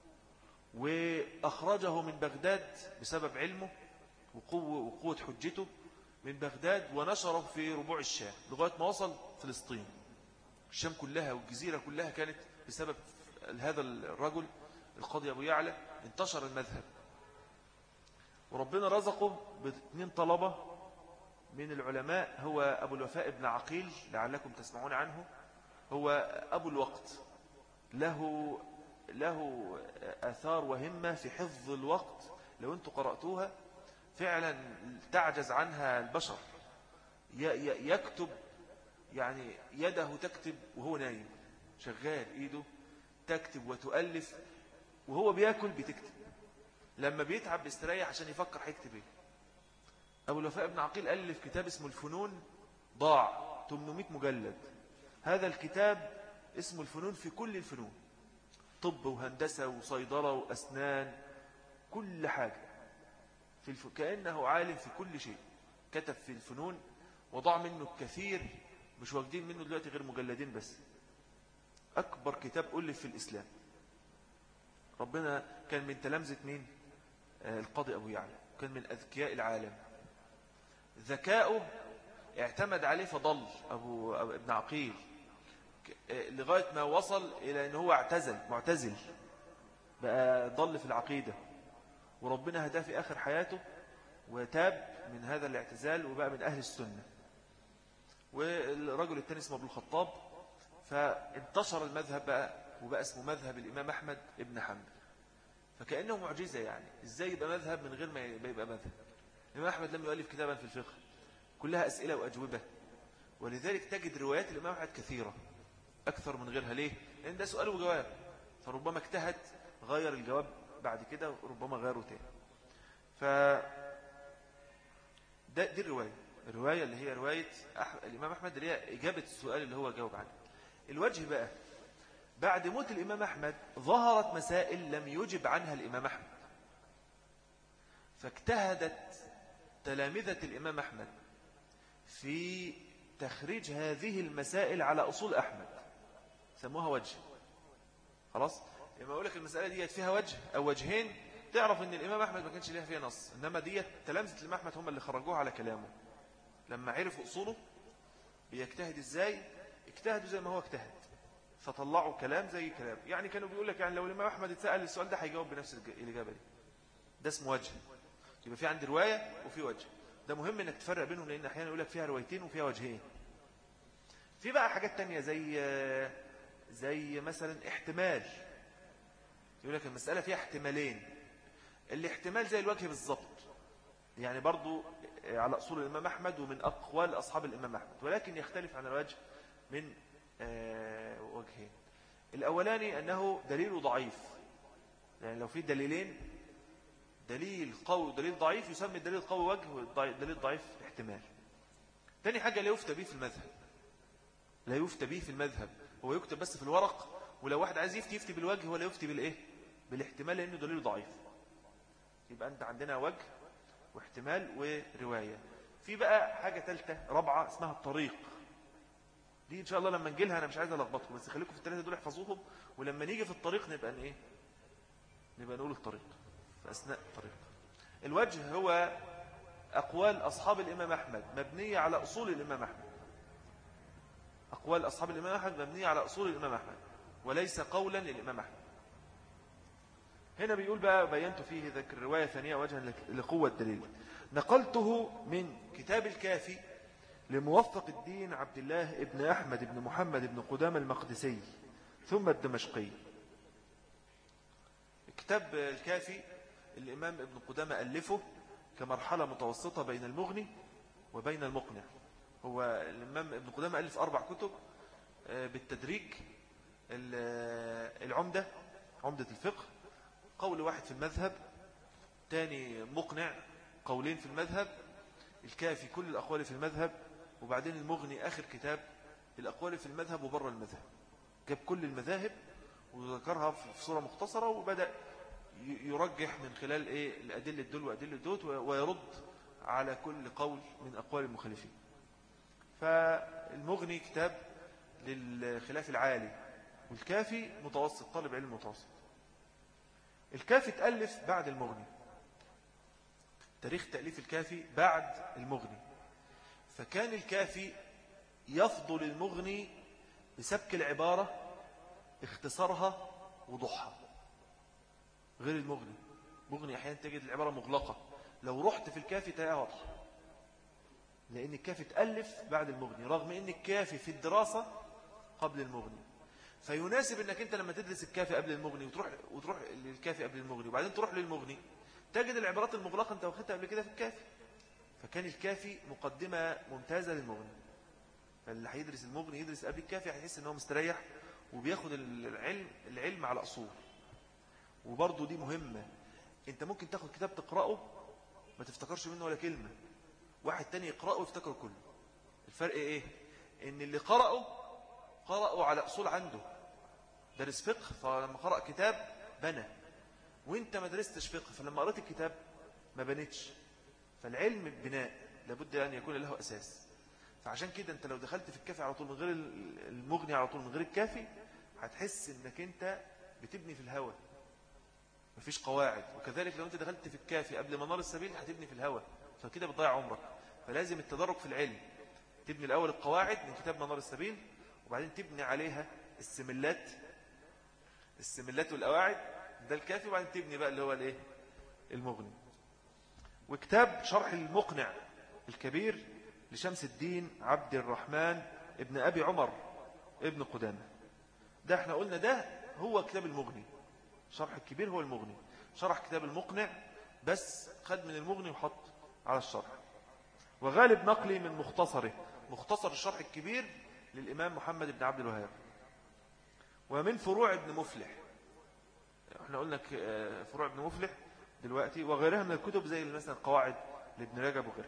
وأخرجه من بغداد بسبب علمه وقوة, وقوة حجته من بغداد، ونشره في ربوع الشام لغاية ما وصل فلسطين. الشام كلها والجزيرة كلها كانت بسبب هذا الرجل القاضي أبو يعلى انتشر المذهب. وربنا رزقه باثنين طلبة من العلماء، هو أبو الوفاء ابن عقيل لعلكم تسمعون عنه، هو أبو الوقت، له له آثار وهمة في حفظ الوقت لو أنتم قرأتوها فعلا تعجز عنها البشر. يكتب يعني يده تكتب وهو نايم، شغال إيده تكتب وتؤلف، وهو بيأكل بتكتب، لما بيتعب بيستريح عشان يفكر هيكتب ايه. أبو الوفاء ابن عقيل ألف كتاب اسمه الفنون، ضاع ثمانمائة مجلد. هذا الكتاب اسمه الفنون في كل الفنون، طب وهندسة وصيدلة وأسنان، كل حاجة في الف... كأنه عالم في كل شيء، كتب في الفنون وضع منه الكثير، مش واخدين منه دلوقتي غير مجلدين بس. أكبر كتاب ألف في الإسلام. ربنا كان من تلامذة مين؟ آه القاضي أبو يعلى، كان من أذكياء العالم. ذكاؤه اعتمد عليه فضل أبو, أبو ابن عقيل لغاية ما وصل إلى أنه هو اعتزل معتزل، بقى ضل في العقيدة، وربنا هداه في آخر حياته وتاب من هذا الاعتزال وبقى من أهل السنة. والرجل الثاني اسمه أبو الخطاب، فانتشر المذهب بقى وبقى اسمه مذهب الإمام أحمد ابن حنبل. فكأنه معجزة، يعني إزاي يبقى مذهب من غير ما يبقى مذهب؟ الإمام أحمد لم يؤلف كتابا في الفقه، كلها أسئلة وأجوبة، ولذلك تجد روايات الإمام أحمد كثيرة أكثر من غيرها. ليه؟ لأن ده سؤال وجواب، فربما اجتهد غير الجواب بعد كده وربما غيره تاني. ف ده دي الرواية الرواية اللي هي رواية أح... الإمام أحمد، اللي هي إجابة السؤال اللي هو جاوب عنه. الوجه بقى بعد موت الإمام أحمد ظهرت مسائل لم يجب عنها الإمام أحمد، فاجتهدت تلامذة الإمام أحمد في تخريج هذه المسائل على أصول أحمد، سموها وجه. خلاص، لما أقول لك المسألة دي فيها وجه أو وجهين تعرف أن الإمام أحمد ما كانش لها فيها نص، إنما دي تلامذة الإمام أحمد هم اللي خرجوها على كلامه. لما عرفوا أصوله بيجتهد إزاي، اجتهدوا زي ما هو اجتهد، فطلعوا كلام زي كلام. يعني كانوا بيقول لك يعني لو الإمام أحمد اتسأل السؤال ده هيجاوب بنفس الإجابة دي. ده اسمه وجه. يبقى في عندي رواية وفي وجه. ده مهم انك تفرق بينهم، لأن أحيانا يقول لك فيها روايتين وفيها وجهين. في بقى حاجات تانية زي زي مثلا احتمال، يقول لك المسألة فيها احتمالين، الاحتمال زي الوجه بالضبط، يعني برضو على أصول الإمام أحمد ومن أقوال أصحاب الإمام أحمد، ولكن يختلف عن الوجه من وجهين. الأولاني أنه دليل ضعيف، يعني لو في دليلين، دليل قوي ودليل ضعيف، يسمى الدليل القوي وجه والدليل الضعيف احتمال. تاني حاجة لا يفتى به في المذهب، لا يفتى به في المذهب، هو يكتب بس في الورق، ولو واحد عايز يفتي يفتي بالوجه ولا يفتي بالإيه؟ بالاحتمال، لأنه دليل ضعيف. يبقى أنت عندنا وجه واحتمال ورواية. في بقى حاجة ثالثة رابعة اسمها الطريق، دي إن شاء الله لما نجيلها، أنا مش عايز ألخبطكم، بس خليكم في الثلاثة دول احفظوهم، ولما نيجي في الطريق نبقى إيه؟ نبقى نقول الطريق في أثناء الطريق. الوجه هو أقوال أصحاب الإمام أحمد مبنية على أصول الإمام أحمد، أقوال أصحاب الإمام أحمد مبنية على أصول الإمام أحمد وليس قولا للإمام أحمد. هنا بيقول بقى بينت فيه ذكر الرواية ثانية وجها لقوة الدليل. نقلته من كتاب الكافي لموفق الدين عبد الله ابن أحمد ابن محمد ابن قدامة المقدسي ثم الدمشقي. كتاب الكافي الإمام ابن قدامة ألفه كمرحلة متوسطة بين المغني وبين المقنع. هو الإمام ابن قدامة ألف أربع كتب بالتدريج، العمدة عمدة الفقه قول واحد في المذهب، تاني مقنع قولين في المذهب، الكافي كل الأقوال في المذهب، وبعدين المغني آخر كتاب الأقوال في المذهب وبره المذهب. جاب كل المذاهب وذكرها في صورة مختصرة، وبدأ يرجح من خلال إيه الأدلة دول وأدلة دوت، ويرد على كل قول من أقوال المخالفين. فالمغني كتاب للخلاف العالي، والكافي متوسط، طالب علم متوسط. الكافي تألف بعد المغني، تاريخ تأليف الكافي بعد المغني، فكان الكافي يفضل المغني بسبك العبارة، اختصارها، وضوحها، غير المغني. مغني أحيانا تجد العبارة مغلقة، لو رحت في الكافي تلاقيها واضحة، لأن الكافي تألف بعد المغني، رغم أن الكافي في الدراسة قبل المغني. فيناسب أنك أنت لما تدرس الكافي قبل المغني وتروح, وتروح للكافي قبل المغني وبعدين تروح للمغني، تجد العبارات المغلقة أنت واخدتها قبل كده في الكافي. فكان الكافي مقدمة ممتازة للمغني، فاللي هيدرس المغني يدرس قبل الكافي، هيحس أنه مستريح وبياخد العلم العلم على أصول. وبرضه دي مهمة، أنت ممكن تاخد كتاب تقرأه ما تفتكرش منه ولا كلمة، واحد تاني يقرأه ويفتكره كله. الفرق إيه؟ إن اللي قرأه قرأه على أصول عنده، درس فقه فلما قرأ كتاب بنى، وانت ما درستش فقه فلما قرأت الكتاب ما بنتش. فالعلم بناء لابد أن يكون له أساس. فعشان كده انت لو دخلت في الكافي على طول من غير المغني على طول من غير الكافي، هتحس انك انت بتبني في الهوى، مفيش قواعد. وكذلك لو انت دخلت في الكافي قبل منار السبيل هتبني في الهوى، فكده بتضيع عمرك. فلازم التدرج في العلم، تبني الأول القواعد من كتاب منار السبيل، وبعدين تبني عليها السملات السملات والقواعد، ده الكافي، وبعدين تبني بقى اللي هو الايه المغني. وكتاب شرح المقنع الكبير لشمس الدين عبد الرحمن ابن أبي عمر ابن قدامة، ده احنا قلنا ده هو كتاب المغني. شرح الكبير هو المغني، شرح كتاب المقنع بس خد من المغني وحط على الشرح. وغالب نقلي من مختصره، مختصر الشرح الكبير للإمام محمد بن عبد الوهاب. ومن فروع ابن مفلح، احنا قلنا فروع ابن مفلح دلوقتي، وغيرها من الكتب زي مثلا قواعد لابن رجب وغيرها.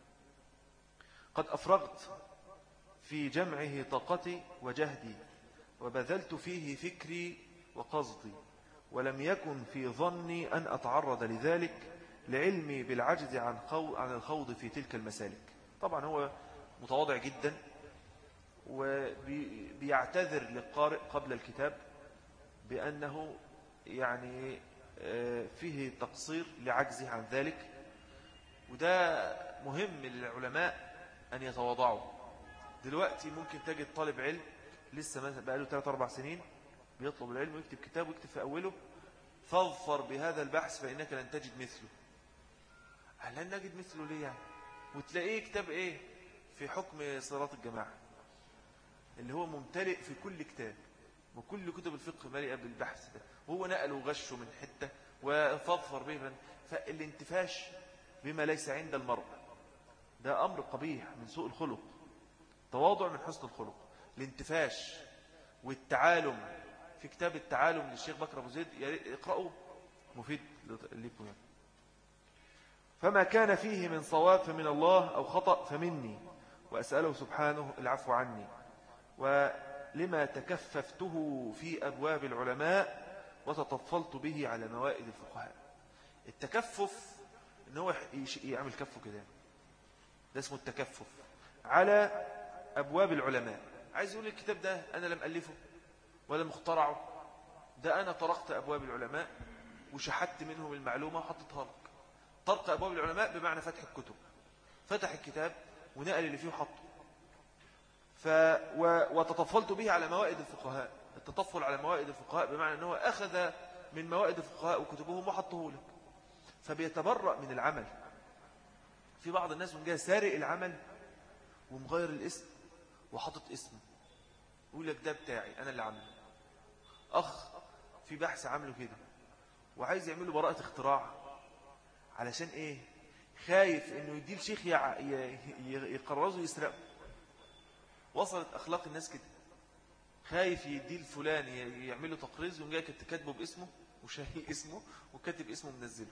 قد أفرغت في جمعه طاقتي وجهدي، وبذلت فيه فكري وقصدي، ولم يكن في ظني أن أتعرض لذلك لعلمي بالعجز عن عن الخوض في تلك المسالك. طبعا هو متواضع جدا، وبيعتذر للقارئ قبل الكتاب بأنه يعني فيه تقصير لعجزه عن ذلك. وده مهم للعلماء أن يتواضعوا. دلوقتي ممكن تجد طالب علم لسه مثلا بقاله ثلاثة أربع سنين بيطلب العلم ويكتب كتاب ويكتب في أوله فاظفر بهذا البحث فإنك لن تجد مثله. هل لن نجد مثله ليه يعني؟ وتلاقيه كتاب إيه في حكم صلاة الجماعة اللي هو ممتلئ في كل كتاب، وكل كتب الفقه مليئة بالبحث ده، وهو نقل وغشه من حتة وفاظفر به. فالانتفاش بما ليس عند المرء ده أمر قبيح من سوء الخلق. تواضع من حسن الخلق. الانتفاش والتعالم، في كتاب التعالم للشيخ بكر أبو زيد اقرأوا، مفيد لكم يعني. فما كان فيه من صواب فمن الله أو خطأ فمني، وأسأله سبحانه العفو عني. ولما تكففته في أبواب العلماء وتطفلت به على موائد الفقهاء. التكفف إن هو يعمل كفه كده، ده اسمه التكفف على أبواب العلماء. عايز يقول الكتاب ده أنا لم ألفه ولا مخترعه، ده أنا طرقت أبواب العلماء وشحدت منهم المعلومة وحطتها لك. طرق أبواب العلماء بمعنى فتح الكتب، فتح الكتاب ونقل اللي فيه وحطه. ف... و... وتطفلت به على موائد الفقهاء. التطفل على موائد الفقهاء بمعنى أنه أخذ من موائد الفقهاء وكتبهم وحطه لك، فبيتبرأ من العمل. في بعض الناس من جاء سارق العمل ومغير الاسم وحطت اسمه، يقول لك ده بتاعي أنا اللي عمله. أخ في بحث عمله كده وعايز يعمله براءة اختراع، علشان إيه؟ خايف إنه يدي الشيخ يع... ي... يقرزه يسرقه. وصلت أخلاق الناس كده، خايف يدي الفلان يعمله تقريز ويقوم جاي كاتبه باسمه وشايل اسمه وكاتب اسمه منزله.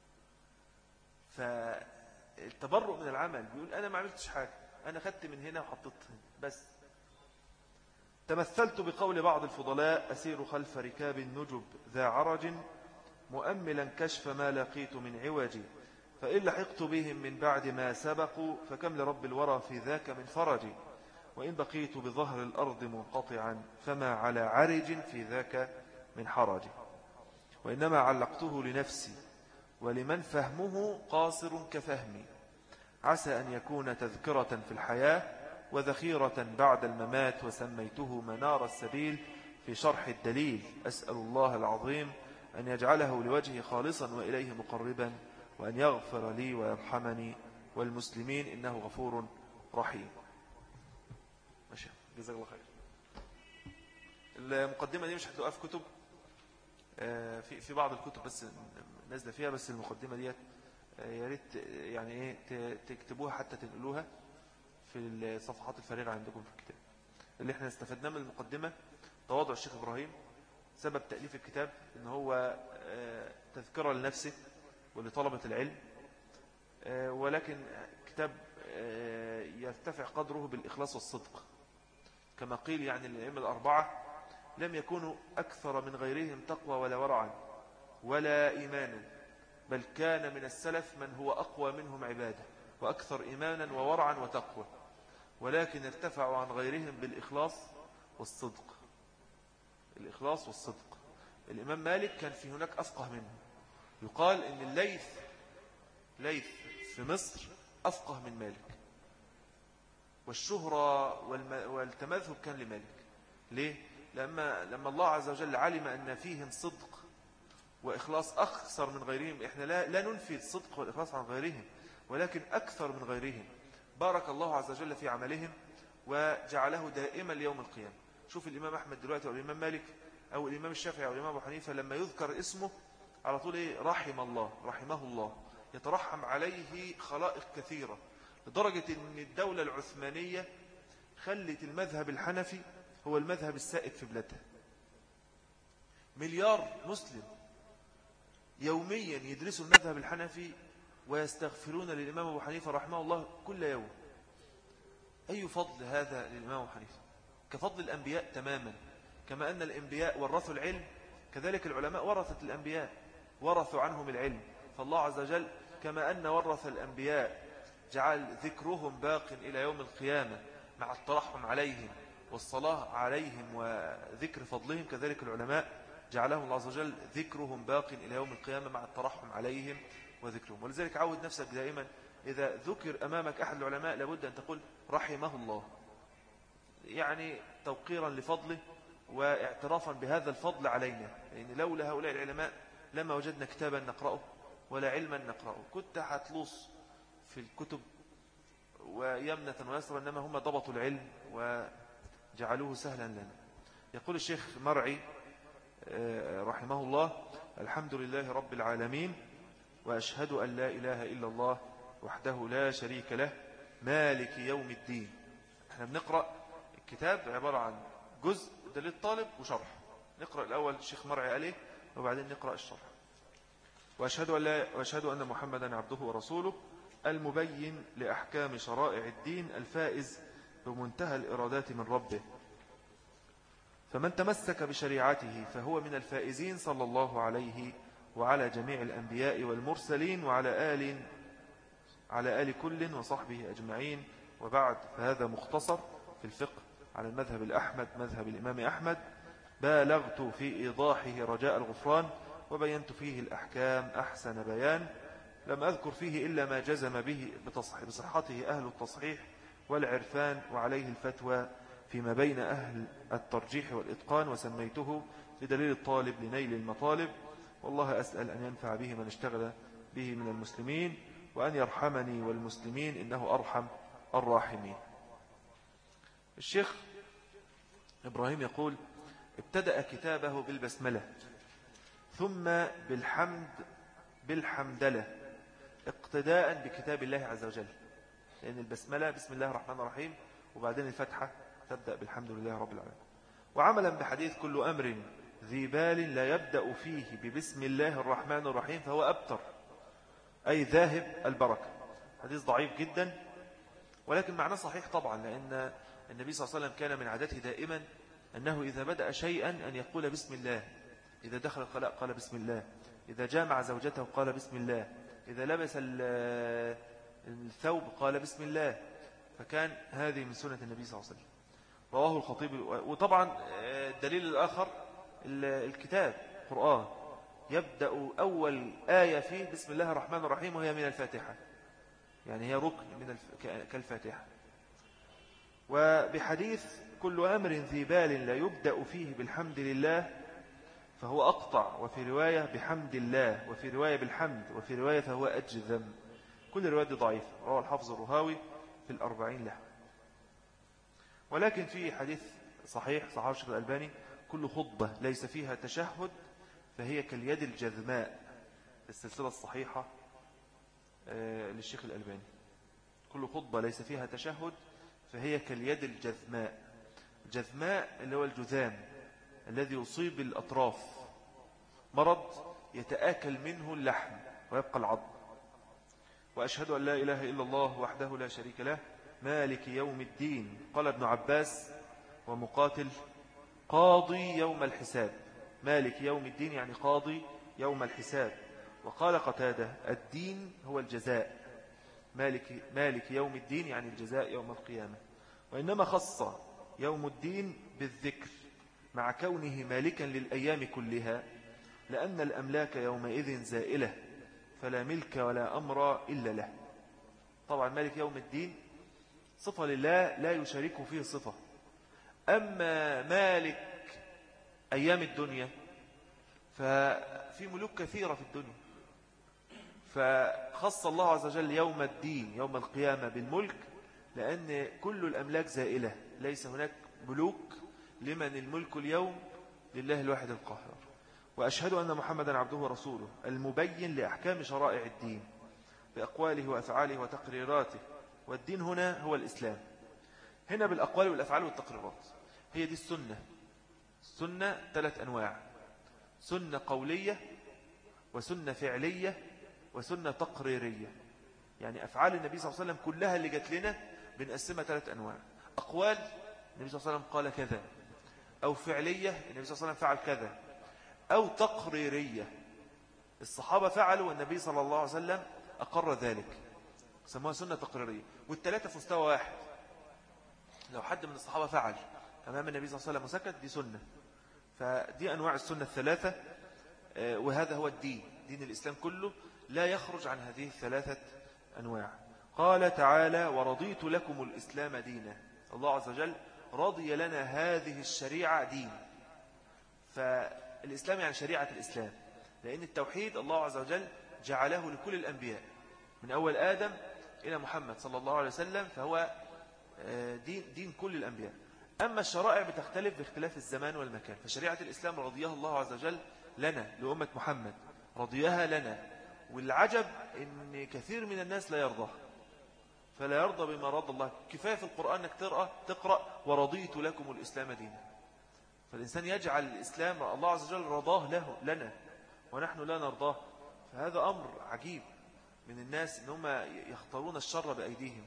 فالتبرؤ من العمل، بيقول أنا ما عملتش حاجة، أنا خدت من هنا وحطيت هنا بس. تمثلت بقول بعض الفضلاء أسير خلف ركاب النجب ذا عرج مؤملا كشف ما لقيت من عوج فإن لحقت بهم من بعد ما سبقوا فكم لرب الورى في ذاك من فرج وإن بقيت بظهر الأرض منقطعا فما على عرج في ذاك من حرج وإنما علقته لنفسي ولمن فهمه قاصر كفهمي عسى أن يكون تذكرة في الحياة وذخيرة بعد الممات وسميته منار السبيل في شرح الدليل أسأل الله العظيم أن يجعله لوجهه خالصا وإليه مقربا وأن يغفر لي ويرحمني والمسلمين إنه غفور رحيم. ماشي، جزاك الله خير. المقدمة دي مش هتلاقوها في كتب، في في بعض الكتب بس نازله فيها، بس المقدمة دي يا ريت يعني ايه تكتبوها حتى تنقلوها في الصفحات الفارغة عندكم في الكتاب. اللي احنا استفدناه من المقدمة تواضع الشيخ إبراهيم، سبب تأليف الكتاب ان هو تذكرة لنفسه ولطلبة العلم، ولكن كتاب يرتفع قدره بالإخلاص والصدق كما قيل. يعني الأئمة الأربعة لم يكونوا أكثر من غيرهم تقوى ولا ورعا ولا إيمانا، بل كان من السلف من هو أقوى منهم عبادة وأكثر إيمانا وورعا وتقوى، ولكن ارتفعوا عن غيرهم بالإخلاص والصدق. الإخلاص والصدق. الإمام مالك كان في هناك أفقه منه، يقال إن الليث ليث في مصر أفقه من مالك، والشهرة والتمذهب كان لمالك. ليه؟ لما, لما الله عز وجل علم أن فيهم صدق وإخلاص أكثر من غيرهم. إحنا لا, لا ننفي الصدق والإخلاص عن غيرهم، ولكن أكثر من غيرهم. بارك الله عز وجل في عملهم وجعله دائما ليوم القيامة. شوف الإمام أحمد دلوقتي أو الإمام مالك أو الإمام الشافعي أو الإمام أبو حنيفة، لما يذكر اسمه على طول إيه؟ رحم الله، رحمه الله. يترحم عليه خلائق كثيرة، لدرجة أن الدولة العثمانية خلت المذهب الحنفي هو المذهب السائد في بلادها. مليار مسلم يوميا يدرسوا المذهب الحنفي ويستغفرون للإمام أبو حنيفة رحمه الله كل يوم. أي فضل هذا للإمام أبو حنيفة؟ كفضل الأنبياء تماما. كما أن الأنبياء ورثوا العلم، كذلك العلماء ورثت الأنبياء، ورثوا عنهم العلم. فالله عز وجل كما أن ورث الأنبياء جعل ذكرهم باق إلى يوم القيامة مع الترحم عليهم والصلاة عليهم وذكر فضلهم، كذلك العلماء جعلهم الله عز وجل ذكرهم باق إلى يوم القيامة مع الترحم عليهم وذكرهم. ولذلك عود نفسك دائما إذا ذكر أمامك أحد العلماء لابد أن تقول رحمه الله، يعني توقيرا لفضله واعترافا بهذا الفضل علينا. لأن يعني لولا هؤلاء العلماء لما وجدنا كتابا نقرأه ولا علما نقرأه. كنت هتلوص في الكتب ويمنة ويسرا، إنما هم ضبطوا العلم وجعلوه سهلا لنا. يقول الشيخ مرعي رحمه الله: الحمد لله رب العالمين، وأشهد أن لا إله إلا الله وحده لا شريك له مالك يوم الدين. احنا بنقرأ الكتاب عبارة عن جزء دليل الطالب وشرح. نقرأ الأول الشيخ مرعي عليه وبعدين نقرأ الشرح. وأشهد أن, لا وأشهد أن محمدا عبده ورسوله المبين لأحكام شرائع الدين الفائز بمنتهى الإرادات من ربه، فمن تمسك بشريعته فهو من الفائزين، صلى الله عليه وعلى جميع الأنبياء والمرسلين وعلى آل على آل كل وصحبه أجمعين. وبعد، فهذا مختصر في الفقه على المذهب الأحمد، مذهب الإمام أحمد. بالغت في إيضاحه رجاء الغفران، وبينت فيه الأحكام أحسن بيان. لم أذكر فيه إلا ما جزم به بصحته أهل التصحيح والعرفان، وعليه الفتوى فيما بين أهل الترجيح والإتقان، وسميته بدليل الطالب لنيل المطالب. والله أسأل أن ينفع به من اشتغل به من المسلمين، وأن يرحمني والمسلمين، إنه أرحم الراحمين. الشيخ إبراهيم يقول: ابتدأ كتابه بالبسملة، ثم بالحمد بالحمدلة، اقتداء بكتاب الله عز وجل. لأن البسملة بسم الله الرحمن الرحيم، وبعدين الفتحة تبدأ بالحمد لله رب العالمين. وعملا بحديث: كل أمر ذي بال لا يبدأ فيه ببسم الله الرحمن الرحيم فهو أبتر، أي ذاهب البركة. حديث ضعيف جدا، ولكن معناه صحيح طبعا، لأن النبي صلى الله عليه وسلم كان من عادته دائما أنه إذا بدأ شيئا أن يقول بسم الله، إذا دخل الخلاء قال بسم الله، إذا جامع زوجته قال بسم الله، إذا لبس الثوب قال بسم الله. فكان هذه من سنة النبي صلى الله عليه وسلم. رواه الخطيب. وطبعا الدليل الآخر الكتاب القرآن يبدأ أول آية فيه بسم الله الرحمن الرحيم، وهي من الفاتحة، يعني هي ركن من الف... كالفاتحة. وبحديث كل أمر ذي بال لا يبدأ فيه بالحمد لله فهو أقطع، وفي رواية بحمد الله، وفي رواية بالحمد، وفي رواية فهو أجذم. كل رواية ضعيفة. رواه الحافظ الرهاوي في الأربعين له. ولكن في حديث صحيح صحيح الشيخ الألباني: كل خطبة ليس فيها تشهد فهي كاليد الجذماء. السلسلة الصحيحة للشيخ الألباني: كل خطبة ليس فيها تشهد فهي كاليد الجذماء. الجذماء اللي هو الجذام الذي يصيب الأطراف، مرض يتآكل منه اللحم ويبقى العظم. وأشهد أن لا إله إلا الله وحده لا شريك له مالك يوم الدين. قال ابن عباس ومقاتل: قاضي يوم الحساب. مالك يوم الدين يعني قاضي يوم الحساب. وقال قتادة: الدين هو الجزاء. مالك, مالك يوم الدين يعني الجزاء يوم القيامة. وإنما خص يوم الدين بالذكر مع كونه مالكا للأيام كلها، لأن الأملاك يومئذ زائلة فلا ملك ولا أمر إلا له. طبعا مالك يوم الدين صفة لله لا يشاركه فيه صفة. أما مالك أيام الدنيا ففي ملوك كثيرة في الدنيا، فخص الله عز وجل يوم الدين يوم القيامة بالملك، لأن كل الأملاك زائلة، ليس هناك ملوك، لمن الملك اليوم لله الواحد القاهر. وأشهد أن محمدا عبده ورسوله المبين لأحكام شرائع الدين بأقواله وأفعاله وتقريراته. والدين هنا هو الإسلام. هنا بالأقوال والأفعال والتقريرات. هي دي السنة. السنة ثلاث أنواع: سنة قولية، وسنة فعلية، وسنة تقريرية. يعني أفعال النبي صلى الله عليه وسلم كلها اللي جات لنا بنقسمها ثلاث أنواع: أقوال النبي صلى الله عليه وسلم قال كذا، أو فعلية النبي صلى الله عليه وسلم فعل كذا، أو تقريرية الصحابة فعلوا والنبي صلى الله عليه وسلم أقر ذلك، سموها سنة تقريرية. والثلاثة في مستوى واحد. لو حد من الصحابة فعل أمام النبي صلى الله عليه وسلم وسكت، دي سنة. فدي أنواع السنة الثلاثة. وهذا هو الدين، دين الإسلام كله لا يخرج عن هذه الثلاثة أنواع. قال تعالى: ورضيت لكم الإسلام دينا. الله عز وجل رضي لنا هذه الشريعة دين. فالإسلام يعني شريعة الإسلام، لأن التوحيد الله عز وجل جعله لكل الأنبياء من أول آدم إلى محمد صلى الله عليه وسلم، فهو دين, دين كل الأنبياء. أما الشرائع بتختلف باختلاف الزمان والمكان. فشريعة الإسلام رضيها الله عز وجل لنا لأمة محمد، رضيها لنا. والعجب إن كثير من الناس لا يرضى، فلا يرضى بما رضى الله. كفاية في القرآن أنك تقرأ, تقرأ ورضيت لكم الإسلام دينا. فالإنسان يجعل الإسلام الله عز وجل رضاه له لنا ونحن لا نرضاه. فهذا أمر عجيب من الناس إن هم يختارون الشر بأيديهم.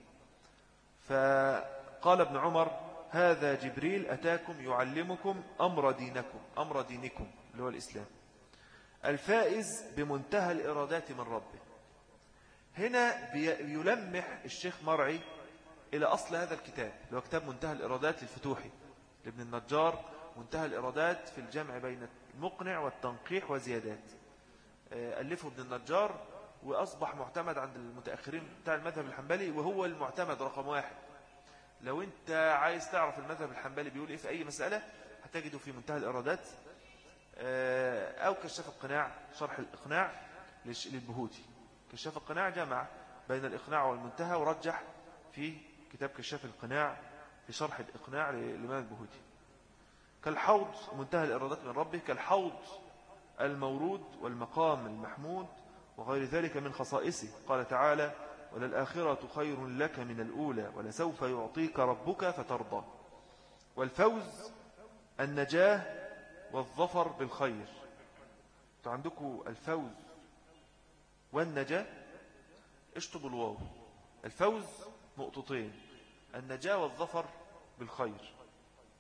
فقال ابن عمر: هذا جبريل أتاكم يعلمكم أمر دينكم، أمر دينكم اللي هو الإسلام. الفائز بمنتهى الإرادات من ربه. هنا يلمح الشيخ مرعي إلى أصل هذا الكتاب اللي هو كتاب منتهى الإرادات للفتوحي لابن النجار. منتهى الإرادات في الجمع بين المقنع والتنقيح وزيادات، ألفه ابن النجار، وأصبح معتمد عند المتأخرين بتاع المذهب الحنبلي، وهو المعتمد رقم واحد. لو أنت عايز تعرف المذهب الحنبلي بيقول إيه في أي مسألة هتجده في منتهى الإرادات، أو كشاف القناع شرح الإقناع للبهوتي. كشاف القناع جمع بين الإقناع والمنتهى، ورجح في كتاب كشاف القناع في شرح الإقناع للإمام البهوتي. كالحوض منتهى الإرادات من ربه، كالحوض المورود والمقام المحمود وغير ذلك من خصائصه. قال تعالى: وللآخرة خير لك من الأولى ولسوف يعطيك ربك فترضى. والفوز النجاة والظفر بالخير. عندكم الفوز والنجاة اشطبوا الواو. الفوز نقطتين، النجاة والظفر بالخير.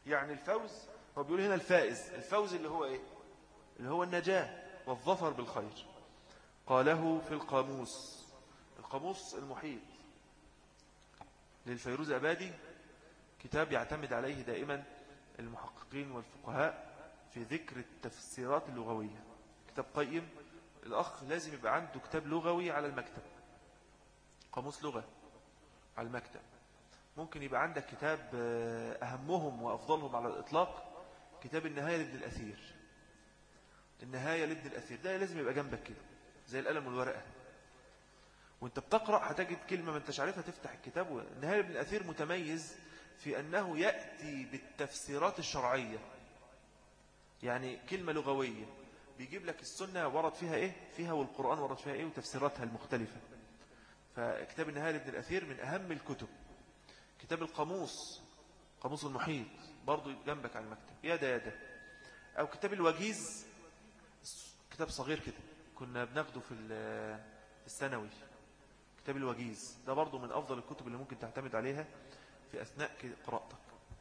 يعني الفوز، هو بيقول هنا الفائز، الفوز اللي هو إيه؟ اللي هو النجاة والظفر بالخير. قاله في القاموس، القاموس المحيط للفيروز أبادي، كتاب يعتمد عليه دائما المحققين والفقهاء في ذكر التفسيرات اللغوية. كتاب قيم، الأخ لازم يبقى عنده كتاب لغوي على المكتب، قاموس لغة على المكتب. ممكن يبقى عندك كتاب أهمهم وأفضلهم على الإطلاق كتاب النهاية لابن الأثير. النهاية لابن الأثير ده لازم يبقى جنبك كده زي القلم والورقة، وانت بتقرأ هتجد كلمة ما انتش عارفها تفتح الكتاب. النهاية لابن الأثير متميز في أنه يأتي بالتفسيرات الشرعية، يعني كلمة لغوية بيجيب لك السنة ورد فيها إيه فيها والقرآن ورد فيها إيه وتفسيراتها المختلفة. فكتاب النهاية لابن الأثير من أهم الكتب. كتاب القاموس، قاموس المحيط برضو جنبك على المكتب يا ده يا ده. أو كتاب الوجيز، كتاب صغير كده كنا بناخده في الثانوي. كتاب الوجيز ده برضو من أفضل الكتب اللي ممكن تعتمد عليها في أثناء قراءتك.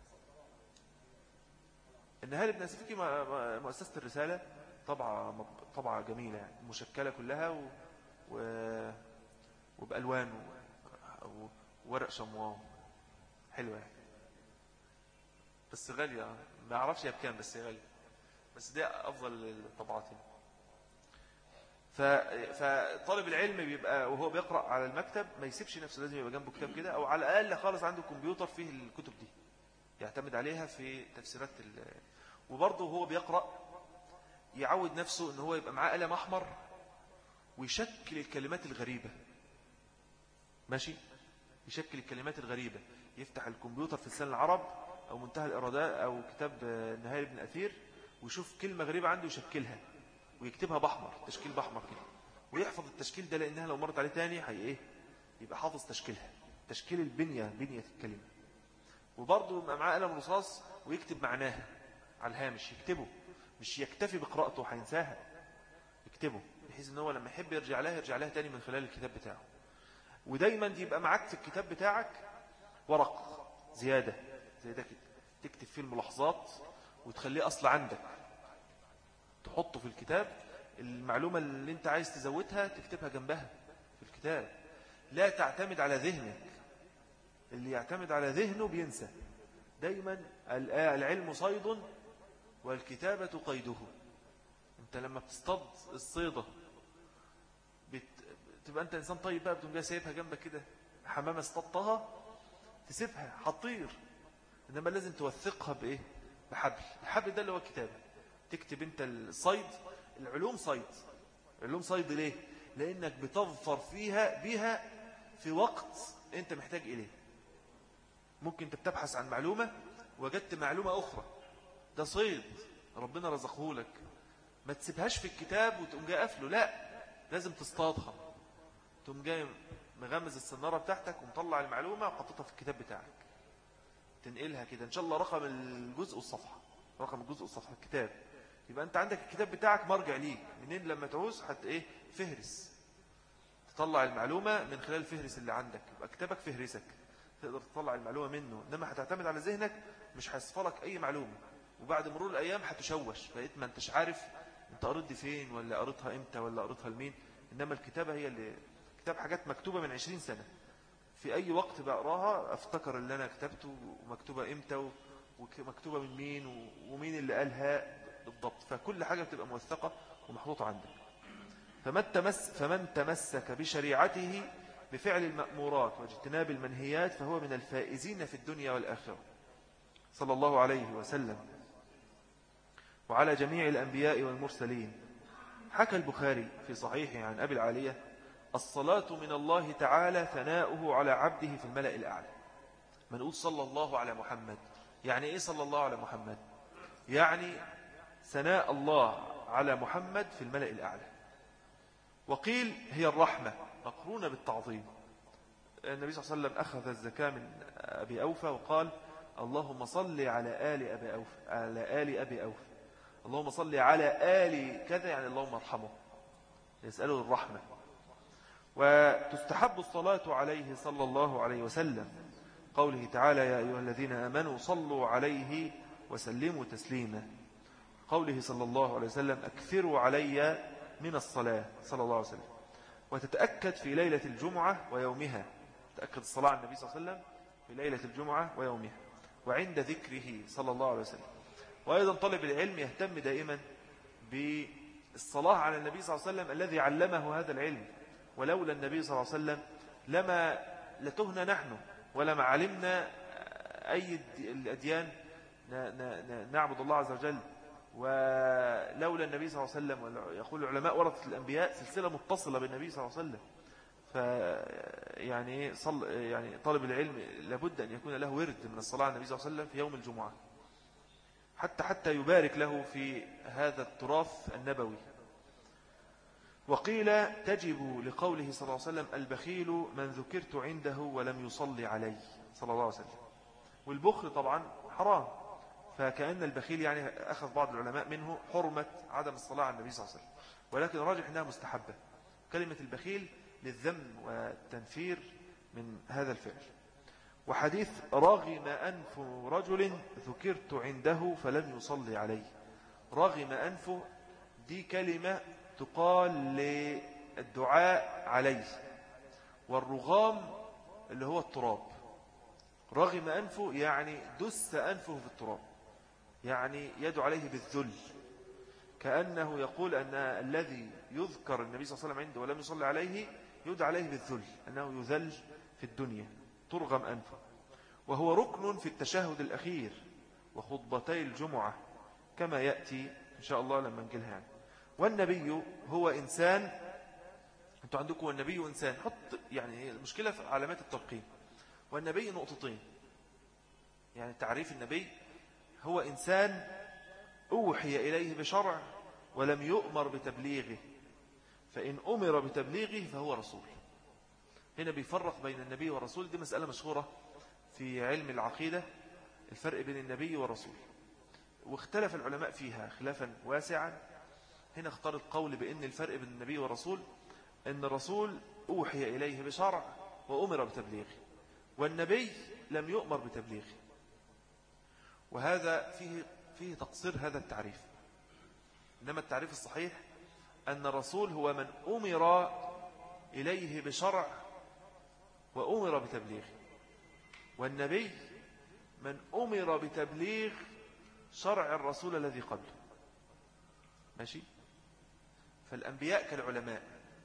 النهاية لابن الأثير مؤسسة الرسالة طبعة طبعة جميلة يعني مشكلة كلها و... و... وبألوان و... وورق شمواه حلوة يعني. بس غالية، ما أعرفش هي بكام بس هي غالية، بس ده أفضل الطبعات يعني. ف... فطالب العلم بيبقى وهو بيقرأ على المكتب ما يسيبش نفسه، لازم يبقى جنبه كتاب كده، أو على الأقل خالص عنده كمبيوتر فيه الكتب دي يعتمد عليها في تفسيرات ال... وبرضه هو بيقرأ يعود نفسه ان هو يبقى معاه قلم احمر ويشكل الكلمات الغريبة. ماشي، يشكل الكلمات الغريبة، يفتح الكمبيوتر في لسان العرب او منتهى الارادات او كتاب النهاية لابن الأثير ويشوف كلمة غريبة عنده يشكلها ويكتبها باحمر، تشكيل باحمر كده، ويحفظ التشكيل ده لانها لو مرت عليه تاني هي ايه يبقى حافظ تشكيلها، تشكيل البنية، بنية الكلمة. وبرضه يبقى معاه قلم رصاص ويكتب معناها على الهامش، يكتبه، مش يكتفي بقراءته هينساها، يكتبه بحيث ان هو لما يحب يرجع لها يرجع لها تاني من خلال الكتاب بتاعه. ودايما يبقى معاك في الكتاب بتاعك ورق زيادة زي ده كده تكتب فيه الملاحظات وتخليه أصل عندك، تحطه في الكتاب، المعلومة اللي انت عايز تزودها تكتبها جنبها في الكتاب. لا تعتمد على ذهنك، اللي يعتمد على ذهنه بينسى. دايما العلم صيد والكتابة قيده. انت لما بتصطاد الصيدة بت... تبقى انت انسان طيب بقى، بتقوم جاي سايبها جنبك كده، حمامة اصطادتها تسيبها هتطير، انما لازم توثقها بايه؟ بحبل. الحبل ده اللي هو الكتابة. تكتب انت الصيد، العلوم صيد، العلوم صيد ليه؟ لانك بتظفر فيها بها في وقت انت محتاج اليه. ممكن انت بتبحث عن معلومة وجدت معلومة اخرى، ده صيد ربنا رزقه لك، ما تسيبهاش في الكتاب وتقوم جاي قافله، لا لازم تصطادها، تقوم جاي مغمز السنارة بتاعتك ومطلع المعلومة وحطتها في الكتاب بتاعك، تنقلها كده ان شاء الله رقم الجزء والصفحة، رقم الجزء والصفحة الكتاب، يبقى انت عندك الكتاب بتاعك مرجع ليك منين لما تعوز حتى ايه فهرس، تطلع المعلومة من خلال الفهرس اللي عندك، يبقى كتابك فهرسك تقدر تطلع المعلومة منه. انما هتعتمد على ذهنك مش هيصفلك اي معلومة، وبعد مرور الايام هتشوش، بقيت ما انتش عارف انت قريت دي فين ولا قريتها امتى ولا قريتها لمين. انما الكتابة هي اللي كتاب حاجات مكتوبة من عشرين سنة، في اي وقت بقراها افتكر اللي انا كتبته ومكتوبة امتى ومكتوبة من مين ومين اللي قالها بالضبط، فكل حاجة بتبقى موثقة ومحطوطة عندك. فمن تمس فمن تمسك بشريعته بفعل المأمورات واجتناب المنهيات فهو من الفائزين في الدنيا والآخرة. صلى الله عليه وسلم وعلى جميع الأنبياء والمرسلين. حكى البخاري في صحيحه عن أبي العالية: الصلاة من الله تعالى ثناؤه على عبده في الملأ الأعلى. من نقول صلى الله على محمد، يعني إيه صلى الله على محمد؟ يعني ثناء الله على محمد في الملأ الأعلى. وقيل هي الرحمة مقرونة بالتعظيم. النبي صلى الله عليه وسلم أخذ الزكاة من أبي أوفى وقال: اللهم صل على آل أبي أوفى، على آل أبي أوفى، اللهم صل على آل كذا، يعني اللهم ارحمه، يسأله الرحمة. وتستحب الصلاة عليه صلى الله عليه وسلم، قوله تعالى: يا أيها الذين آمنوا صلوا عليه وسلموا تسليما. قوله صلى الله عليه وسلم أكثروا علي من الصلاة صلى الله عليه وسلم. وتتأكد في ليلة الجمعة ويومها، تأكد الصلاة على النبي صلى الله عليه وسلم في ليلة الجمعة ويومها وعند ذكره صلى الله عليه وسلم. وأيضا طالب العلم يهتم دائما بالصلاة على النبي صلى الله عليه وسلم الذي علمه هذا العلم. ولولا النبي صلى الله عليه وسلم لما لتهنا نحن ولما علمنا أي الأديان نعبد الله عز وجل. ولولا النبي صلى الله عليه وسلم، يقول العلماء ورثة الأنبياء سلسلة متصلة بالنبي صلى الله عليه وسلم. فيعني صل يعني طالب العلم لابد أن يكون له ورد من الصلاة على النبي صلى الله عليه وسلم في يوم الجمعة، حتى حتى يبارك له في هذا التراث النبوي. وقيل تجب لقوله صلى الله عليه وسلم البخيل من ذكرت عنده ولم يصلي عليه صلى الله عليه وسلم. والبخل طبعا حرام، فكأن البخيل يعني أخذ بعض العلماء منه حرمة عدم الصلاة على النبي صلى الله عليه وسلم، ولكن الراجح أنها مستحبة. كلمة البخيل للذم والتنفير من هذا الفعل. وحديث رغم أنف رجل ذكرت عنده فلم يصلي عليه، رغم أنفه دي كلمة تقال للدعاء عليه، والرغام اللي هو التراب. رغم أنفه يعني دس أنفه في التراب، يعني يدعو عليه بالذل، كأنه يقول أن الذي يذكر النبي صلى الله عليه وسلم عنده ولم يصلي عليه يدعى عليه بالذل، أنه يذل في الدنيا، ترغم أنفه. وهو ركن في التشهد الأخير وخطبتي الجمعة كما يأتي إن شاء الله لما نجلها يعني. والنبي هو إنسان، أنتوا عندكم والنبي إنسان، حط يعني المشكلة في علامات الترقيم. والنبي نقطتين، يعني تعريف النبي هو إنسان أوحي إليه بشرع ولم يؤمر بتبليغه، فإن أمر بتبليغه فهو رسول. هنا بيفرق بين النبي والرسول، دي مسألة مشهورة في علم العقيدة، الفرق بين النبي والرسول، واختلف العلماء فيها خلافا واسعا. هنا اختار القول بأن الفرق بين النبي والرسول أن الرسول أوحي إليه بشرع وأمر بتبليغه، والنبي لم يؤمر بتبليغه. وهذا فيه فيه تقصير هذا التعريف. إنما التعريف الصحيح أن الرسول هو من أمر إليه بشرع وأمر بتبليغه، والنبي من أمر بتبليغ شرع الرسول الذي قبله. ماشي؟ فالأنبياء كالعلماء،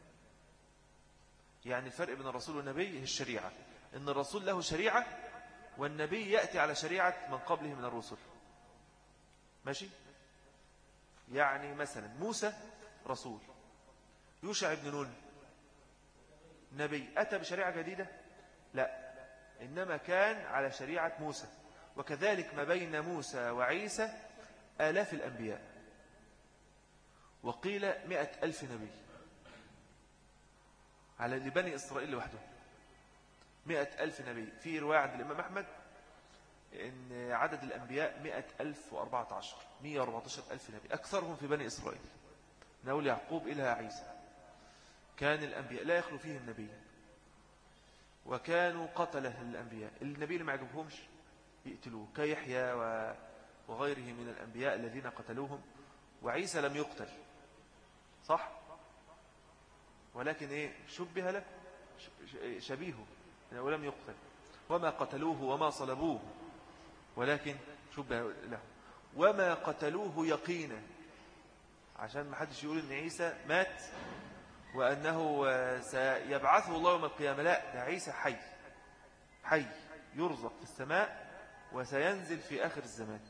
يعني الفرق بين الرسول والنبي هي الشريعة، إن الرسول له شريعة والنبي يأتي على شريعة من قبله من الرسل. ماشي؟ يعني مثلا موسى رسول، يوشع بن نون نبي، أتى بشريعة جديدة؟ لا، إنما كان على شريعة موسى. وكذلك ما بين موسى وعيسى آلاف الأنبياء، وقيل مئة ألف نبي على لبني إسرائيل لوحدهم، مئة ألف نبي. في رواية عند الإمام أحمد إن عدد الأنبياء مئة ألف وأربعة عشر، مئة وأربعة عشر ألف نبي، أكثرهم في بني إسرائيل، نقول يعقوب إلى عيسى. كان الأنبياء لا يخلو فيهم نبي، وكانوا قتله للأنبياء، النبي اللي ما عجبهمش يقتلوه، كيحيى وغيره من الأنبياء الذين قتلوهم. وعيسى لم يقتل، صح؟ ولكن إيه شبه له، شبيهه، إنه لم يقتل. وما قتلوه وما صلبوه ولكن شبه له. وما قتلوه يقينا، عشان ما حدش يقول إن عيسى مات وأنه سيبعثه الله يوم القيامة. لا، ده عيسى حي، حي يرزق في السماء وسينزل في آخر الزمان.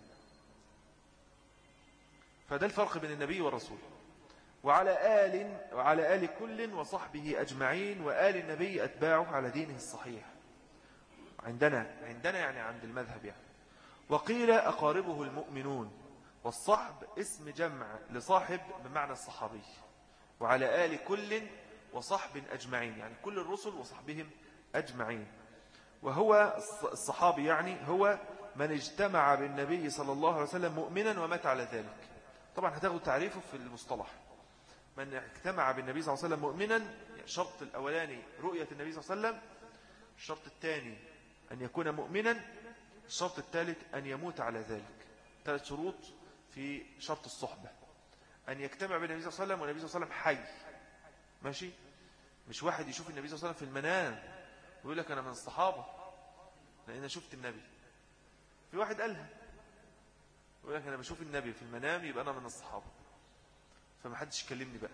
فده الفرق بين النبي والرسول. وعلى آل وعلى آل كل وصحبه أجمعين، وآل النبي أتباعه على دينه الصحيح. عندنا عندنا يعني عند المذهب يعني. وقيل أقاربه المؤمنون، والصحب اسم جمع لصاحب بمعنى الصحابي. وعلى آل كل وصحب أجمعين، يعني كل الرسل وصحبهم أجمعين. وهو الصحابي يعني هو من اجتمع بالنبي صلى الله عليه وسلم مؤمنا ومات على ذلك. طبعا هتاخدوا تعريفه في المصطلح. من اجتمع بالنبي صلى الله عليه وسلم مؤمنا، الشرط الأولاني رؤية النبي صلى الله عليه وسلم، الشرط الثاني أن يكون مؤمنا، الشرط الثالث أن يموت على ذلك. ثلاث شروط في شرط الصحبة: أن يجتمع بين النبي صلى الله عليه وسلم والنبي صلى الله عليه وسلم حي. ماشي؟ مش واحد يشوف النبي صلى الله عليه وسلم في المنام ويقول لك أنا من الصحابة لأن شفت النبي. في واحد قالها يقول لك أنا بشوف النبي في المنام يبقى أنا من الصحابة، فما حدش يكلمني بقى.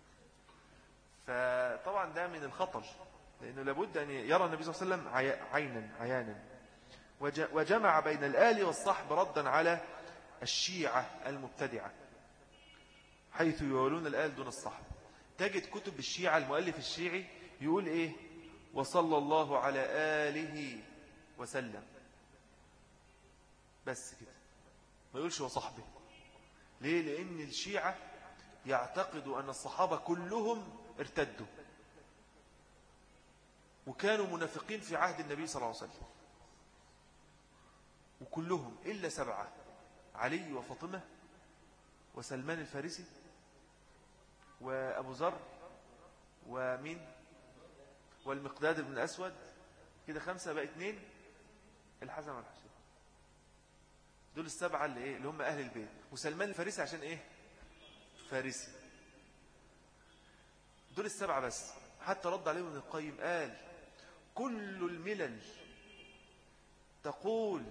فطبعا ده من الخطر، لأنه لابد أن يرى النبي صلى الله عليه وسلم عينا عيانا. وجمع بين الآل والصحب ردا على الشيعة المبتدعة حيث يولون الآل دون الصحب. تجد كتب الشيعة، المؤلف الشيعي يقول إيه؟ وصلى الله على آله وسلم، بس كده، ما يقولش وصحبه. ليه؟ لأن الشيعة يعتقدوا أن الصحابة كلهم ارتدوا وكانوا منافقين في عهد النبي صلى الله عليه وسلم، وكلهم إلا سبعة: علي وفاطمة وسلمان الفارسي وأبو ذر ومين والمقداد بن الأسود. كده خمسة، بقى اتنين: الحسن والحسين. دول السبعة اللي, إيه؟ اللي هم أهل البيت. وسلمان الفارسي عشان إيه؟ فارسي. دول السبعة بس. حتى رد عليهم ابن القيم قال: كل الملل تقول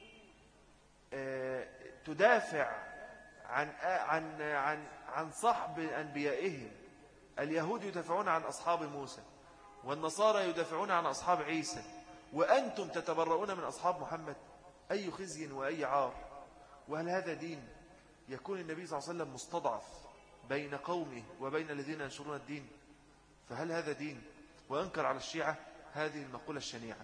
آه تدافع عن عن عن عن صحب أنبيائهم. اليهود يدافعون عن أصحاب موسى، والنصارى يدافعون عن أصحاب عيسى، وأنتم تتبرؤون من أصحاب محمد. أي خزي وأي عار! وهل هذا دين؟ يكون النبي صلى الله عليه وسلم مستضعف بين قومه وبين الذين ينشرون الدين؟ فهل هذا دين؟ وأنكر على الشيعة هذه المقولة الشنيعة.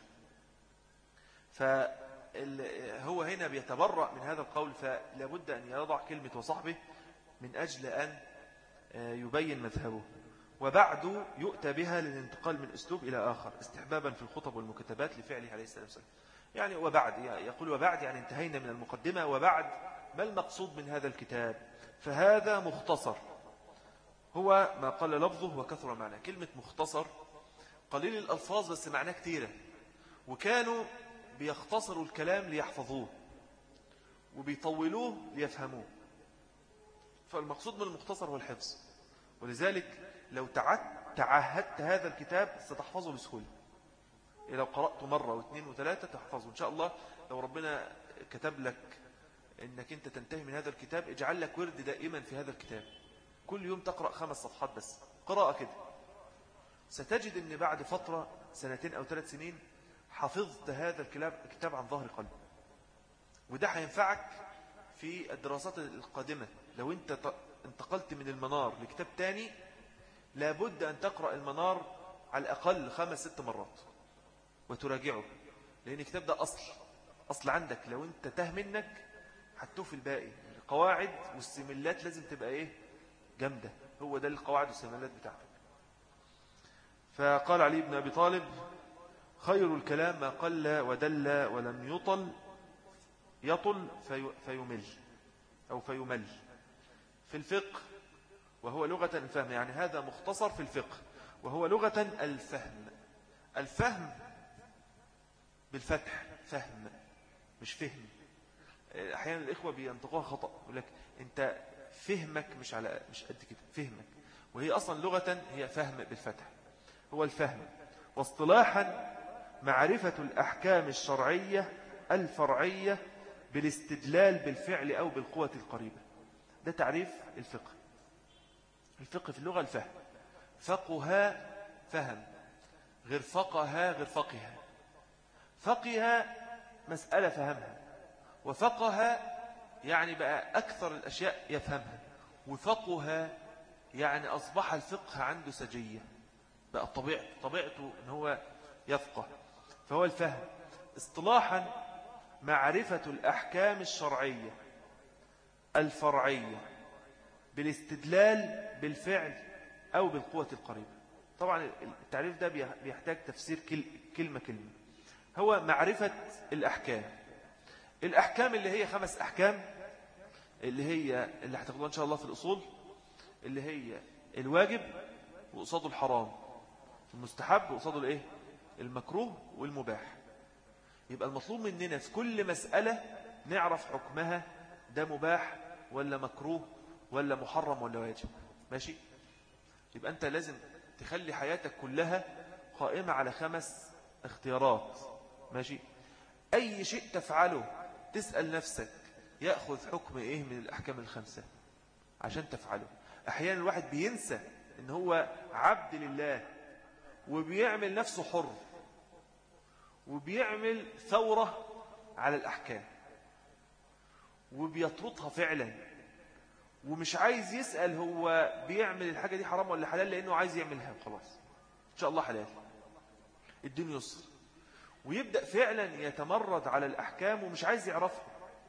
فهو هنا بيتبرأ من هذا القول، فلابد أن يضع كلمة وصحبه من أجل أن يبين مذهبه. وبعد يؤتى بها للانتقال من أسلوب إلى آخر استحبابا في الخطب والمكتبات لفعله عليه الصلاة والسلام. يعني وبعد، يقول وبعد يعني انتهينا من المقدمة. وبعد ما المقصود من هذا الكتاب؟ فهذا مختصر، هو ما قل لفظه وكثر معناه. كلمة مختصر قليل الألفاظ بس معناه كتيرة، وكانوا بيختصروا الكلام ليحفظوه وبيطولوه ليفهموه. فالمقصود من المختصر هو الحفظ، ولذلك لو تعهدت هذا الكتاب ستحفظه بسهولة. لو قرأته مرة واثنين وثلاثة تحفظه إن شاء الله. لو ربنا كتب لك أنك أنت تنتهي من هذا الكتاب، اجعل لك ورد دائما في هذا الكتاب، كل يوم تقرأ خمس صفحات بس قراءة كده، ستجد أن بعد فترة سنتين أو ثلاث سنين حفظت هذا الكتاب عن ظهر قلب. وده هينفعك في الدراسات القادمة. لو أنت انتقلت من المنار لكتاب تاني، لابد أن تقرأ المنار على الأقل خمس ست مرات وتراجعه، لأن الكتاب ده أصل أصل عندك. لو أنت تاه منك هتوفي الباقي. القواعد والسملات لازم تبقى إيه؟ جامدة. هو ده القواعد والسملات بتاعتك. فقال علي بن أبي طالب: خير الكلام ما قل ودل ولم يطل يطل في فيمل أو فيمل. في الفقه وهو لغة الفهم، يعني هذا مختصر في الفقه وهو لغة الفهم. الفهم بالفتح، فهم مش فهم. أحيانا الإخوة بينطقوها خطأ، يقول لك أنت فهمك مش على مش قد كده، فهمك. وهي أصلا لغة هي فهم بالفتح، هو الفهم. واصطلاحا معرفة الأحكام الشرعية الفرعية بالاستدلال بالفعل أو بالقوة القريبة. ده تعريف الفقه. الفقه في اللغة الفهم. فقه فهم، غير فقه غير فقه. فقه مسألة فهمها، وفقه يعني بقى أكثر الأشياء يفهمها. وفقه يعني أصبح الفقه عنده سجية، بقى طبيعته طبيعته أن هو يفقه. فهو الفهم. اصطلاحا معرفة الأحكام الشرعية الفرعية بالاستدلال بالفعل أو بالقوة القريبة. طبعا التعريف ده بيحتاج تفسير كلمة كلمة. هو معرفة الأحكام. الأحكام اللي هي خمس أحكام، اللي هي اللي هتاخدوها إن شاء الله في الأصول، اللي هي الواجب وقصاده الحرام، المستحب وقصاده الإيه؟ المكروه والمباح. يبقى المطلوب مننا في كل مسألة نعرف حكمها ده مباح ولا مكروه ولا محرم ولا واجب. ماشي؟ يبقى أنت لازم تخلي حياتك كلها قائمة على خمس اختيارات. ماشي؟ أي شيء تفعله تسأل نفسك يأخذ حكم إيه من الأحكام الخمسة عشان تفعله. أحيانا الواحد بينسى إن هو عبد لله وبيعمل نفسه حر وبيعمل ثورة على الأحكام وبيطردها فعلا ومش عايز يسأل هو بيعمل الحاجة دي حرام ولا حلال لأنه عايز يعملها وخلاص. إن شاء الله حلال، الدين يسر، ويبدأ فعلا يتمرد على الأحكام ومش عايز يعرفها.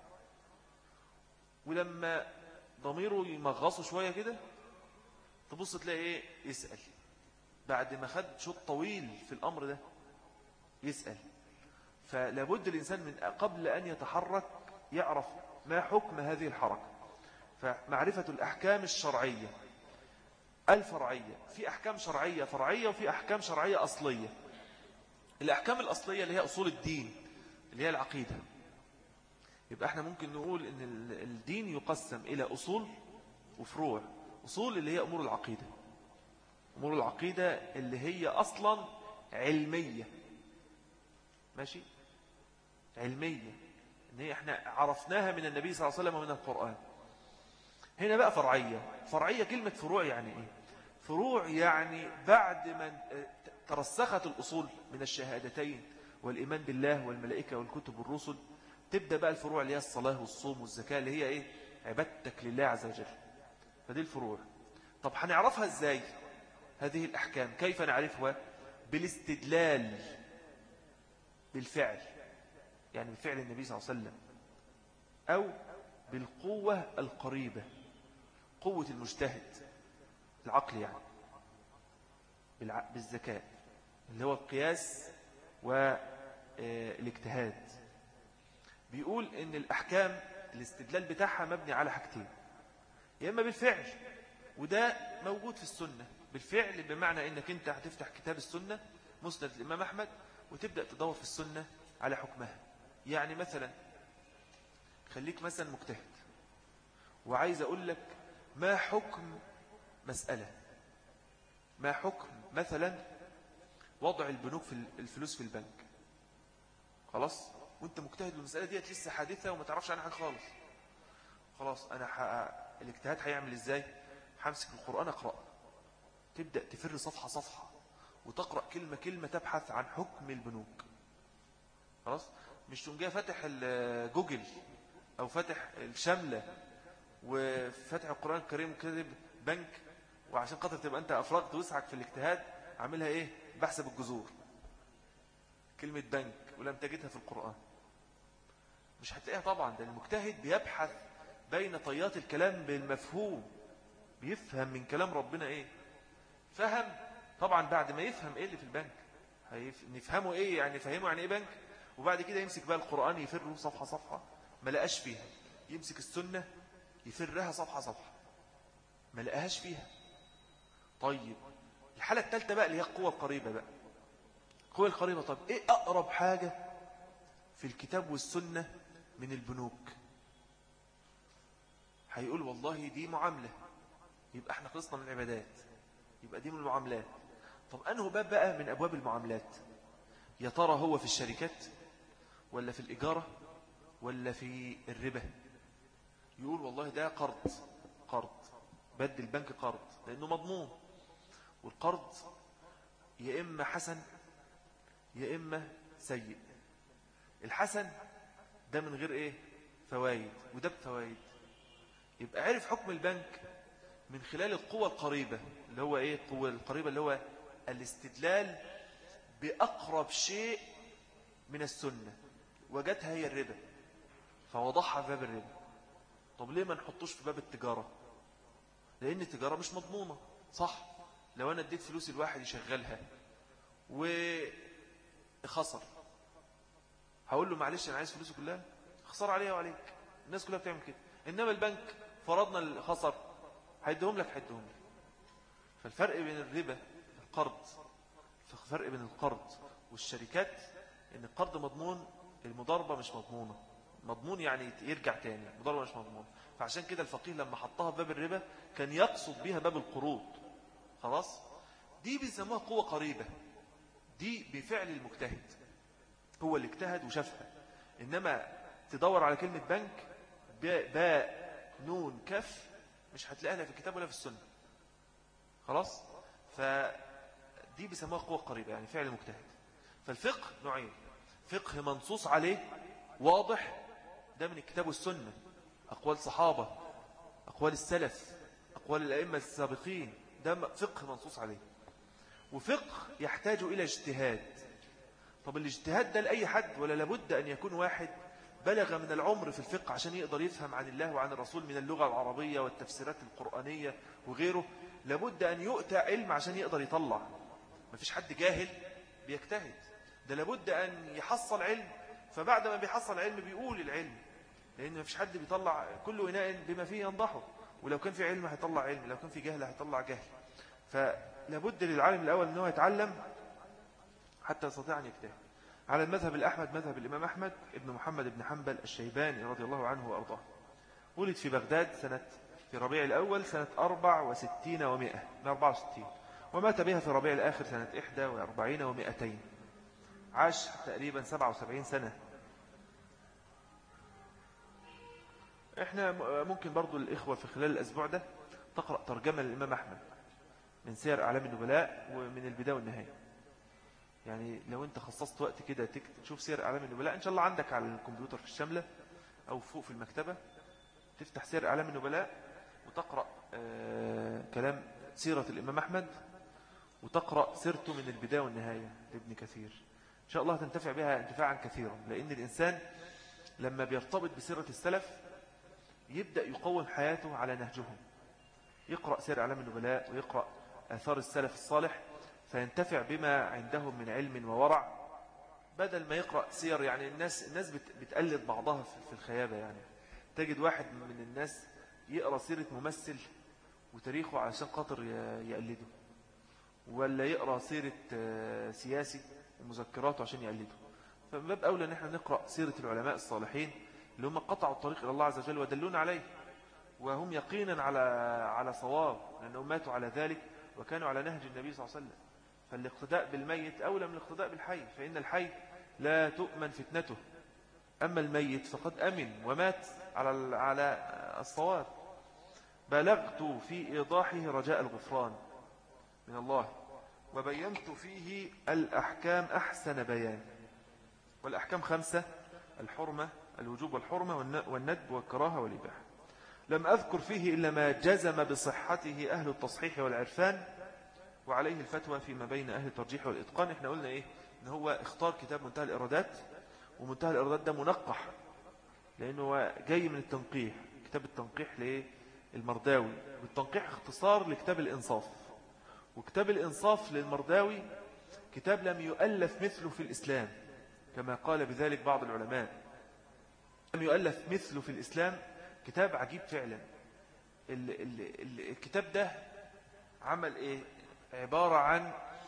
ولما ضميره يمغصه شوية كده تبص تلاقي إيه؟ يسأل بعد ما خد شوط طويل في الأمر ده، يسأل. فلابد الإنسان من قبل أن يتحرك يعرف ما حكم هذه الحركة. فمعرفة الأحكام الشرعية الفرعية، في أحكام شرعية فرعية وفي أحكام شرعية أصلية. الأحكام الأصلية اللي هي أصول الدين اللي هي العقيدة. يبقى احنا ممكن نقول ان الدين يقسم إلى أصول وفروع. أصول اللي هي أمور العقيدة، أمور العقيدة اللي هي أصلا علمية. ماشي؟ علمية ان هي احنا عرفناها من النبي صلى الله عليه وسلم ومن القرآن. هنا بقى فرعية. فرعية كلمة فروع يعني ايه؟ فروع يعني بعد ما ترسخت الأصول من الشهادتين والإيمان بالله والملائكة والكتب والرسل، تبدأ بقى الفروع اللي هي الصلاة والصوم والزكاة اللي هي ايه؟ عبادتك لله عز وجل. فدي الفروع. طب هنعرفها ازاي هذه الأحكام؟ كيف نعرفها؟ بالاستدلال بالفعل، يعني بفعل النبي صلى الله عليه وسلم، أو بالقوة القريبة، قوة المجتهد العقل يعني، بالذكاء اللي هو القياس والاجتهاد. بيقول إن الأحكام الاستدلال بتاعها مبني على حاجتين، يا إما بالفعل، وده موجود في السنة. بالفعل بمعنى إنك أنت هتفتح كتاب السنة مسند الإمام أحمد وتبدأ تدور في السنة على حكمها. يعني مثلا خليك مثلا مجتهد وعايز أقول لك ما حكم مسألة، ما حكم مثلا وضع البنوك في الفلوس في البنك. خلاص؟ وانت مجتهد بالمسألة دي لسه حادثة وما تعرفش عنها حاجة خالص. خلاص أنا ح... الاجتهاد هيعمل إزاي؟ همسك القرآن أقرأ، تبدأ تفر صفحة صفحة وتقرأ كلمة كلمة تبحث عن حكم البنوك. خلاص؟ مش تقوم جاي فاتح جوجل أو فاتح الشملة وفاتح القرآن الكريم وكذب بنك، وعشان خاطر تبقى أنت أفرغت وسعك في الاجتهاد عاملها إيه؟ بحسب الجذور كلمة بنك ولم تجدها في القرآن. مش هتلاقيها طبعا. ده المجتهد بيبحث بين طيات الكلام بالمفهوم، بيفهم من كلام ربنا إيه. فهم طبعا بعد ما يفهم إيه اللي في البنك، نفهمه إيه يعني، فهمه يعني إيه بنك، وبعد كده يمسك بقى القرآن يفره صفحة صفحة ما لقاش فيها، يمسك السنة يفرها صفحة صفحة ما لقاهاش فيها. طيب الحالة الثالثة بقى اللي هي القوة القريبة بقى. القوة القريبة، طب إيه أقرب حاجة في الكتاب والسنة من البنوك؟ هيقول والله دي معاملة، يبقى احنا خلصنا من العبادات، يبقى دي من المعاملات. طب أنه باب بقى من أبواب المعاملات؟ يا ترى هو في الشركات ولا في الإجارة ولا في الربا؟ يقول والله ده قرض، قرض بدي البنك قرض لأنه مضمون، والقرض يا إما حسن يا إما سيء. الحسن ده من غير إيه؟ فوائد، وده بفوائد. يبقى عرف حكم البنك من خلال القوة القريبة اللي هو إيه؟ القوة القريبة اللي هو الاستدلال بأقرب شيء من السنة، وجدها هي الربا فوضحها في باب الربا. طب ليه ما نحطوش في باب التجارة؟ لأن التجارة مش مضمونة، صح؟ لو أنا اديت فلوس الواحد يشغلها وخسر، هقول له معلش أنا عايز فلوسه كلها، خسر عليها وعليك، الناس كلها بتعمل كده. إنما البنك فرضنا الخسر هيدهم لك هيدهم لك. فالفرق بين الربا القرض، الفرق بين القرض والشركات إن القرض مضمون، المضاربة مش مضمونة. مضمون يعني يرجع تاني، مضاربة مش مضمون. فعشان كده الفقيه لما حطها في باب الربا كان يقصد بها باب القروض. خلاص، دي بيسموها قوة قريبة، دي بفعل المجتهد، هو اللي اجتهد وشافها. إنما تدور على كلمة بنك باء نون كف مش هتلاقيها لا في الكتاب ولا في السنة. خلاص، فدي بيسموها قوة قريبة يعني فعل المجتهد. فالفقه نوعين: فقه منصوص عليه واضح، ده من الكتاب والسنة، أقوال صحابة، أقوال السلف، أقوال الأئمة السابقين، ده فقه منصوص عليه. وفقه يحتاج إلى اجتهاد. طب الاجتهاد ده لأي حد ولا لابد أن يكون واحد بلغ من العمر في الفقه عشان يقدر يفهم عن الله وعن الرسول من اللغة العربية والتفسيرات القرآنية وغيره؟ لابد أن يؤتى علم عشان يقدر يطلع. مفيش حد جاهل بيجتهد، ده لابد أن يحصل علم، فبعد ما بيحصل علم بيقول العلم، لأن مفيش حد بيطلع كل إناء بما فيه ينضحه، ولو كان في علم هيطلع علم، لو كان في جهل هيطلع جهل. فلابد للعالم الأول أنه يتعلم حتى يستطيع أن يجتهد. على المذهب الأحمد مذهب الإمام أحمد ابن محمد بن حنبل الشيباني رضي الله عنه وأرضاه، ولد في بغداد سنة في ربيع الأول سنة أربع وستين ومائة من أربعة وستين، ومات بها في ربيع الآخر سنة إحدى وأربعين ومائتين، عاش تقريبا سبعة وسبعين سنة. احنا ممكن برضو الإخوة في خلال الأسبوع ده تقرأ ترجمة للإمام أحمد من سير أعلام النبلاء ومن البداية والنهاية. يعني لو انت خصصت وقت كده تشوف سير أعلام النبلاء، ان شاء الله عندك على الكمبيوتر في الشاملة او فوق في المكتبة، تفتح سير أعلام النبلاء وتقرأ آه كلام سيرة الإمام أحمد، وتقرأ سيرته من البداية والنهاية لابن كثير. ان شاء الله تنتفع بها انتفاعا كثيرا، لأن الإنسان لما بيرتبط بسيرة السلف يبدأ يقوم حياته على نهجهم. يقرأ سير أعلام النبلاء ويقرأ آثار السلف الصالح فينتفع بما عندهم من علم وورع، بدل ما يقرأ سير. يعني الناس الناس بتقلد بعضها في الخيابة. يعني تجد واحد من الناس يقرأ سيرة ممثل وتاريخه علشان خاطر يقلده، ولا يقرأ سيرة سياسي ومذكراته عشان يقلده. فمن باب أولى ان احنا نقرأ سيرة العلماء الصالحين اللي هم قطعوا الطريق إلى الله عز وجل ودلون عليه، وهم يقينا على على صواب، لأنهم ماتوا على ذلك وكانوا على نهج النبي صلى الله عليه وسلم. فالاقتداء بالميت أولى من الاقتداء بالحي، فإن الحي لا تؤمن فتنته، أما الميت فقد أمن ومات على على الصواب. بلغت في إيضاحه رجاء الغفران من الله، وبينت فيه الأحكام أحسن بيان. والأحكام خمسة: الحرمة، الوجوب والحرمة والندب والكراهة والإباحة. لم أذكر فيه إلا ما جزم بصحته أهل التصحيح والعرفان، وعليه الفتوى فيما بين أهل الترجيح والإتقان. احنا قلنا إيه؟ إن هو اختار كتاب منتهى الإرادات، ومنتهى الإرادات ده منقح لأنه جاي من التنقيح، كتاب التنقيح للمرداوي، والتنقيح اختصار لكتاب الإنصاف. وكتاب الإنصاف للمرداوي كتاب لم يؤلف مثله في الإسلام، كما قال بذلك بعض العلماء، لم يؤلف مثله في الإسلام. كتاب عجيب فعلا. ال ال ال الكتاب ده عمل إيه؟ عبارة عن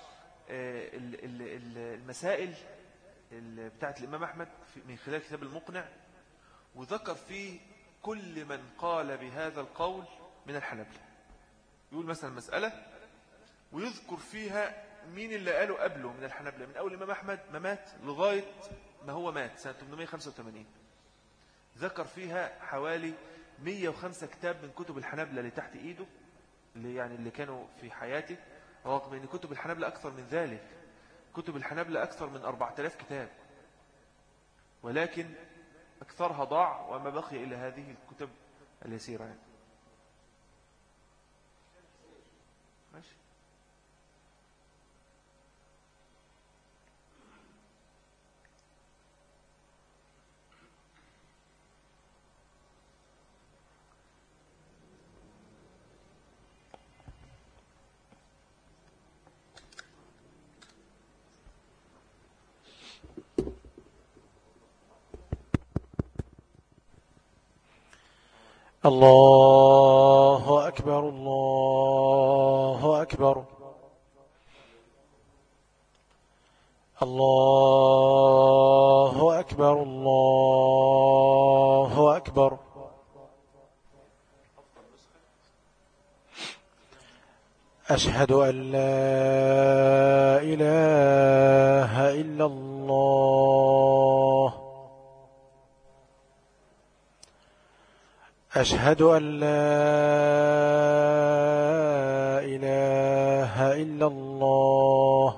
المسائل بتاعت الإمام أحمد من خلال كتاب المقنع، وذكر فيه كل من قال بهذا القول من الحنابلة. يقول مثلا مسألة ويذكر فيها مين اللي قالوا قبله من الحنابلة، من أول الإمام أحمد ما مات لغاية ما هو مات سنة ثمانمائة وخمسة وثمانين. ذكر فيها حوالي مئة وخمسة كتاب من كتب الحنابلة اللي تحت إيده، اللي يعني اللي كانوا في حياته، رغم أن كتب الحنابلة أكثر من ذلك. كتب الحنابلة أكثر من أربعة آلاف كتاب، ولكن أكثرها ضاع وما بقي إلا هذه الكتب اليسيرة. يعني ماشي. الله أكبر الله أكبر الله أكبر الله أشهد أن لا إله إلا الله أشهد أن لا إله إلا الله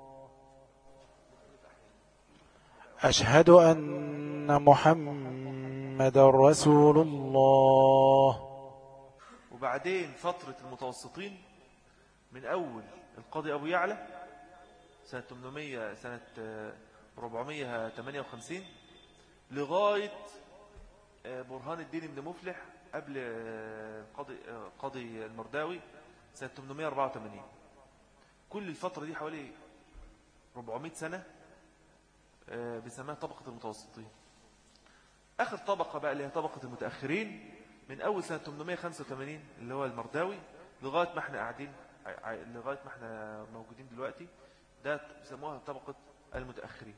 أشهد أن محمد رسول الله. وبعدين فترة المتوسطين من أول القاضي أبو يعلى سنة ثمانمائة سنة أربعمائة وثمانية وخمسين لغاية برهان الدين بن مفلح قبل قاضي قاضي المرداوي سنة ثمانمائة وأربعة وثمانين. كل الفترة دي حوالي أربعمائة سنة بسماها طبقة المتوسطين. آخر طبقة بقى اللي هي طبقة المتأخرين من أول سنة ثمانمائة وخمسة وثمانين اللي هو المرداوي لغاية ما احنا قاعدين لغاية ما احنا موجودين دلوقتي، ده بيسموها طبقة المتأخرين.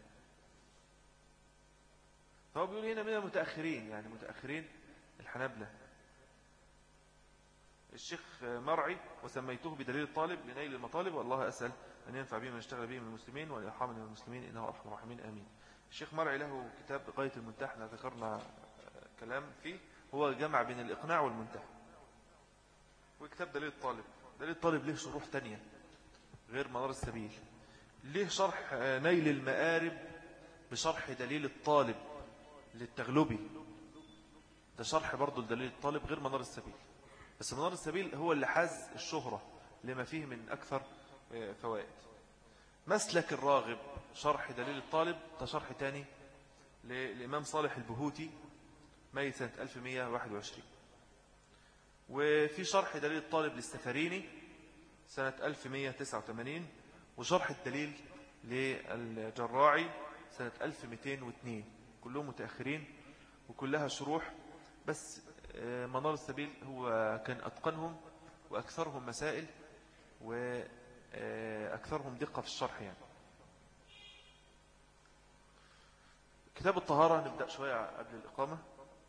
فهو بيقول هنا من المتأخرين، يعني متأخرين الحنابلة. الشيخ مرعي وسميته بدليل الطالب لنيل المطالب، والله أسأل أن ينفع به من اشتغل به من المسلمين وأن يرحم من المسلمين إنه أرحم الراحمين آمين. الشيخ مرعي له كتاب غاية المنتهى، احنا ذكرنا كلام فيه، هو جمع بين الإقناع والمنتهى. وكتاب دليل الطالب، دليل الطالب له شروح تانية غير منار السبيل، له شرح نيل المآرب بشرح دليل الطالب للتغلبي، ده شرح برضو لدليل الطالب غير منار السبيل. بس منار السبيل هو اللي حاز الشهرة لما فيه من أكثر فوائد. مسلك الراغب شرح دليل الطالب، ده شرح تاني للإمام صالح البهوتي ميت سنة ألف ومائة وواحد وعشرين. وفي شرح دليل الطالب للسفريني سنة ألف ومائة وتسعة وثمانين، وشرح الدليل للجراعي سنة ألف ومئتين واثنين. كلهم متأخرين وكلها شروح، بس منار السبيل هو كان أتقنهم وأكثرهم مسائل وأكثرهم دقة في الشرح. يعني كتاب الطهارة نبدأ شوية قبل الإقامة.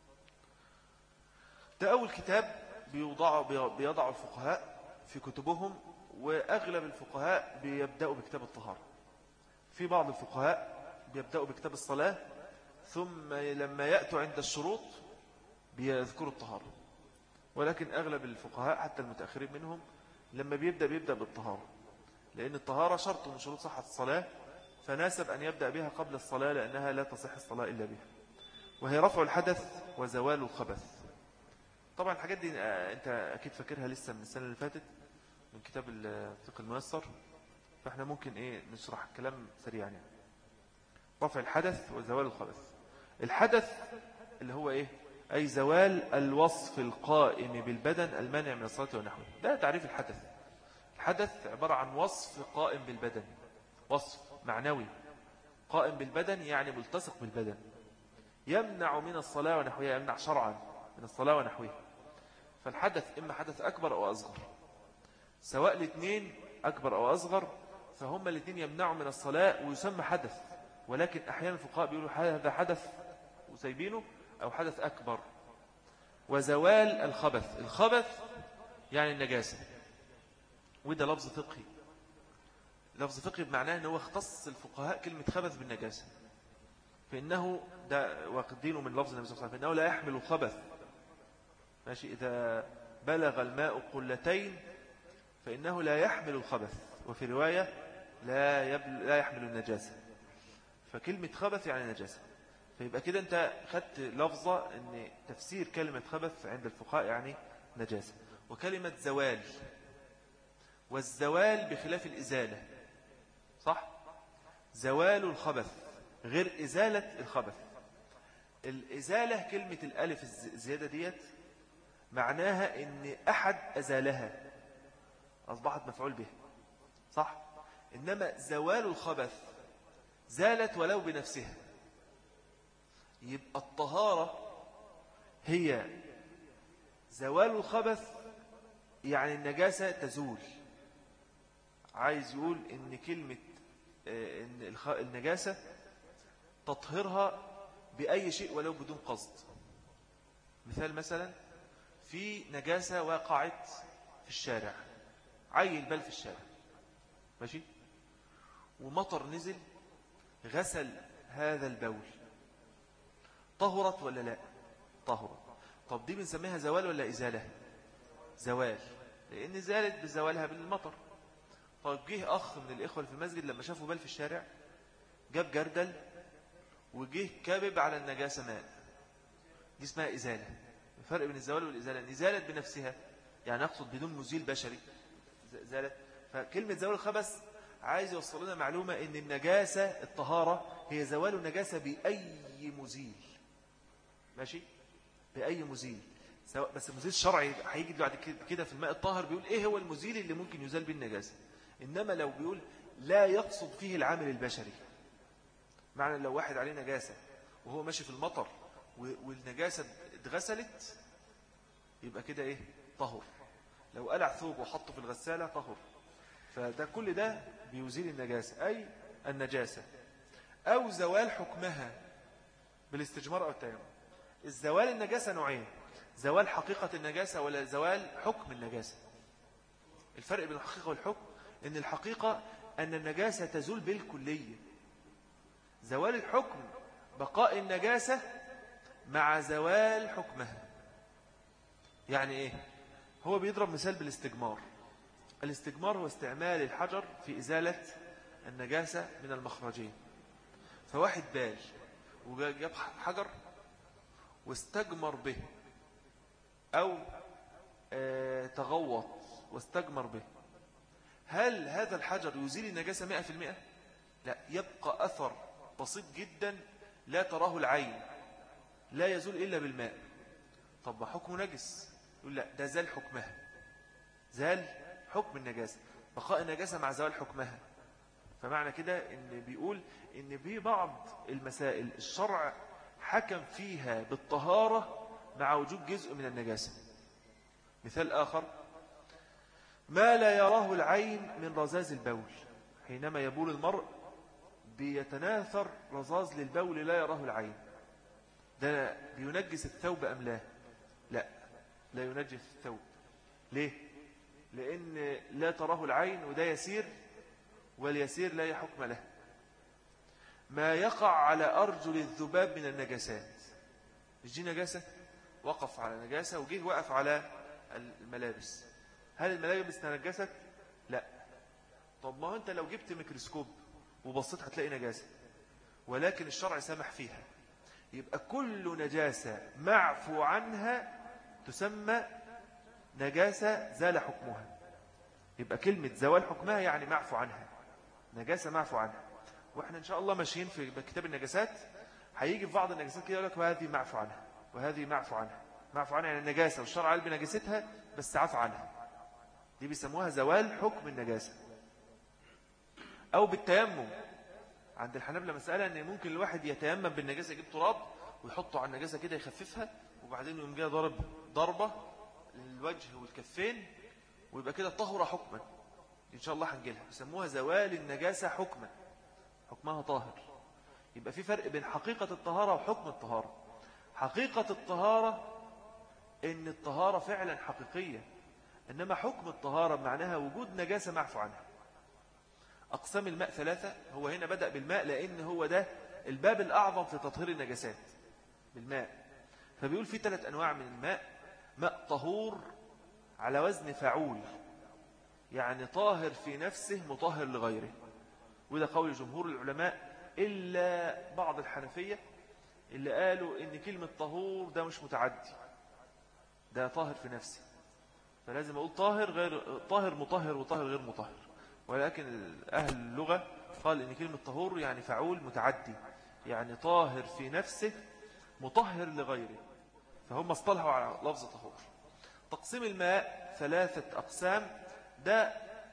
ده أول كتاب بيوضع بيضع الفقهاء في كتبهم، وأغلب الفقهاء بيبدأوا بكتاب الطهارة. في بعض الفقهاء بيبدأوا بكتاب الصلاة، ثم لما يأتوا عند الشروط بيذكروا الطهارة. ولكن أغلب الفقهاء حتى المتأخرين منهم لما بيبدأ بيبدأ بالطهارة، لأن الطهارة شرط من شروط صحة الصلاة، فناسب أن يبدأ بها قبل الصلاة لأنها لا تصح الصلاة إلا بها، وهي رفع الحدث وزوال الخبث. طبعا الحاجات دي أنت أكيد فاكرها لسه من السنة اللي فاتت من كتاب الفقه الميسر، فإحنا ممكن إيه نشرح الكلام سريعا. يعني رفع الحدث وزوال الخبث. الحدث اللي هو إيه؟ أي زوال الوصف القائم بالبدن المانع من الصلاة ونحوه. ده تعريف الحدث. الحدث عبارة عن وصف قائم بالبدن، وصف معنوي قائم بالبدن، يعني ملتصق بالبدن، يمنع من الصلاة ونحوها، يمنع شرعا من الصلاة ونحوها. فالحدث إما حدث أكبر أو أصغر، سواء الاثنين أكبر أو أصغر فهم الاثنين يمنعوا من الصلاة ويسمى حدث. ولكن أحيانا الفقهاء بيقولوا هذا حدث وسايبينه أو حدث أكبر. وزوال الخبث، الخبث يعني النجاسة، وده لفظ فقهي. لفظ فقهي بمعناه أنه اختص الفقهاء كلمة خبث بالنجاسة، فإنه ده واخدينه من لفظ النبي صلى الله عليه وسلم، فإنه لا يحمل الخبث. ماشي، إذا بلغ الماء قلتين فإنه لا يحمل الخبث، وفي رواية لا, يبل لا يحمل النجاسة. فكلمة خبث يعني نجاسة. فيبقى كده أنت خدت لفظة أن تفسير كلمة خبث عند الفقهاء يعني نجاسة. وكلمة زوال، والزوال بخلاف الإزالة، صح؟ زوال الخبث غير إزالة الخبث. الإزالة كلمة الألف الزيادة ديت معناها أن أحد أزالها أصبحت مفعول به، صح؟ إنما زوال الخبث زالت ولو بنفسها. يبقى الطهارة هي زوال الخبث، يعني النجاسة تزول. عايز يقول إن كلمة إن النجاسة تطهرها بأي شيء ولو بدون قصد. مثال مثلا في نجاسة وقعت في الشارع عيل بال في الشارع ماشي، ومطر نزل غسل هذا البول، طهرت ولا لا؟ طهرت. طب دي بنسميها زوال ولا إزالة؟ زوال، لأن زالت بزوالها بالمطر. طيب جه أخ من الإخوة في المسجد لما شافوا بال في الشارع جاب جردل وجه كابب على النجاسة ماء، دي اسمها إزالة. الفرق بين الزوال والإزالة إن زالت بنفسها، يعني أقصد بدون مزيل بشري زالت. فكلمة زوال الخبث عايز يوصل لنا معلومة إن النجاسة الطهارة هي زوال النجاسة بأي مزيل ماشي، بأي مزيل، سواء بس المزيل الشرعي هيجي بعد كده في الماء الطاهر بيقول إيه هو المزيل اللي ممكن يزال به النجاسة. إنما لو بيقول لا يقصد فيه العامل البشري، معنى لو واحد عليه نجاسة وهو ماشي في المطر والنجاسة اتغسلت يبقى كده إيه؟ طهر. لو قلع ثوب وحطه في الغسالة طهر. فده كل ده بيزيل النجاسة، أي النجاسة أو زوال حكمها بالاستجمار أو التيمم. الزوال النجاسة نوعين، زوال حقيقة النجاسة ولا زوال حكم النجاسة. الفرق بين الحقيقة والحكم إن الحقيقة أن النجاسة تزول بالكلية، زوال الحكم بقاء النجاسة مع زوال حكمها. يعني إيه؟ هو بيضرب مثال بالاستجمار. الاستجمار هو استعمال الحجر في إزالة النجاسة من المخرجين. فواحد بال وجاب حجر واستجمر به أو آه تغوط واستجمر به، هل هذا الحجر يزيل النجاسة مئة في المئة؟ لا، يبقى أثر بسيط جدا لا تراه العين، لا يزول إلا بالماء. طب ما حكمه نجس؟ يقول لا، ده زال حكمها، زال حكم النجاسة، بقاء النجاسة مع زوال حكمها. فمعنى كده إن بيقول إن في بعض المسائل الشرع حكم فيها بالطهارة مع وجود جزء من النجاسة. مثال آخر، ما لا يراه العين من رذاذ البول، حينما يبول المرء بيتناثر رذاذ للبول لا يراه العين، ده بينجس الثوب أم لا؟ لا، لا ينجس الثوب. ليه؟ لأن لا تراه العين وده يسير، واليسير لا يحكم له. ما يقع على أرجل الذباب من النجاسات، مش دي نجاسة؟ وقف على نجاسة وجيه وقف على الملابس، هل الملابس تنجست؟ لا. طب ما أنت لو جبت ميكروسكوب وبصيت هتلاقي نجاسة، ولكن الشرع سمح فيها. يبقى كل نجاسة معفو عنها تسمى نجاسة زال حكمها. يبقى كلمة زوال حكمها يعني معفو عنها، نجاسة معفو عنها. واحنا ان شاء الله ماشيين في كتاب النجاسات، هيجي في بعض النجاسات كده يقول لك وهذه معفو عنها وهذه معفو عنها. معفو عنها يعني النجاسة والشرع قال بنجاستها بس عفو عنها، دي بيسموها زوال حكم النجاسة. او بالتيمم، عند الحنابلة مسألة ان ممكن الواحد يتيمم بالنجاسة، يجيب تراب ويحطه على النجاسة كده يخففها، وبعدين يقوم جاي ضرب ضربة للوجه والكفين ويبقى كده طهر حكما. إن شاء الله هنجيلها، يسموها زوال النجاسة حكما، حكمها طاهر. يبقى في فرق بين حقيقة الطهارة وحكم الطهارة. حقيقة الطهارة إن الطهارة فعلا حقيقية، إنما حكم الطهارة معناها وجود نجاسة معفو عنها. أقسام الماء ثلاثة، هو هنا بدأ بالماء لأن هو ده الباب الأعظم في تطهير النجاسات بالماء. فبيقول في ثلاث أنواع من الماء: ماء طهور على وزن فعول، يعني طاهر في نفسه مطهر لغيره، وده قول جمهور العلماء إلا بعض الحنفية اللي قالوا إن كلمة طهور ده مش متعدي، ده طاهر في نفسه، فلازم أقول طاهر غير طاهر مطهر وطاهر غير مطهر. ولكن أهل اللغة قال إن كلمة طهور يعني فعول متعدي، يعني طاهر في نفسه مطهر لغيره، فهم اصطلحوا على لفظ طهور. تقسيم الماء ثلاثة أقسام، ده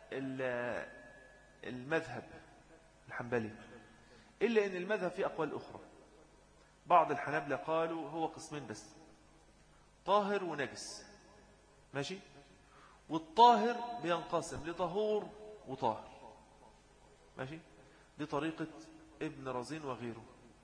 المذهب الحنبلي، إلا أن المذهب فيه أقوال أخرى. بعض الحنابلة قالوا هو قسمين بس، طاهر ونجس ماشي، والطاهر بينقسم لطهور وطاهر ماشي. دي طريقة ابن رزين وغيره.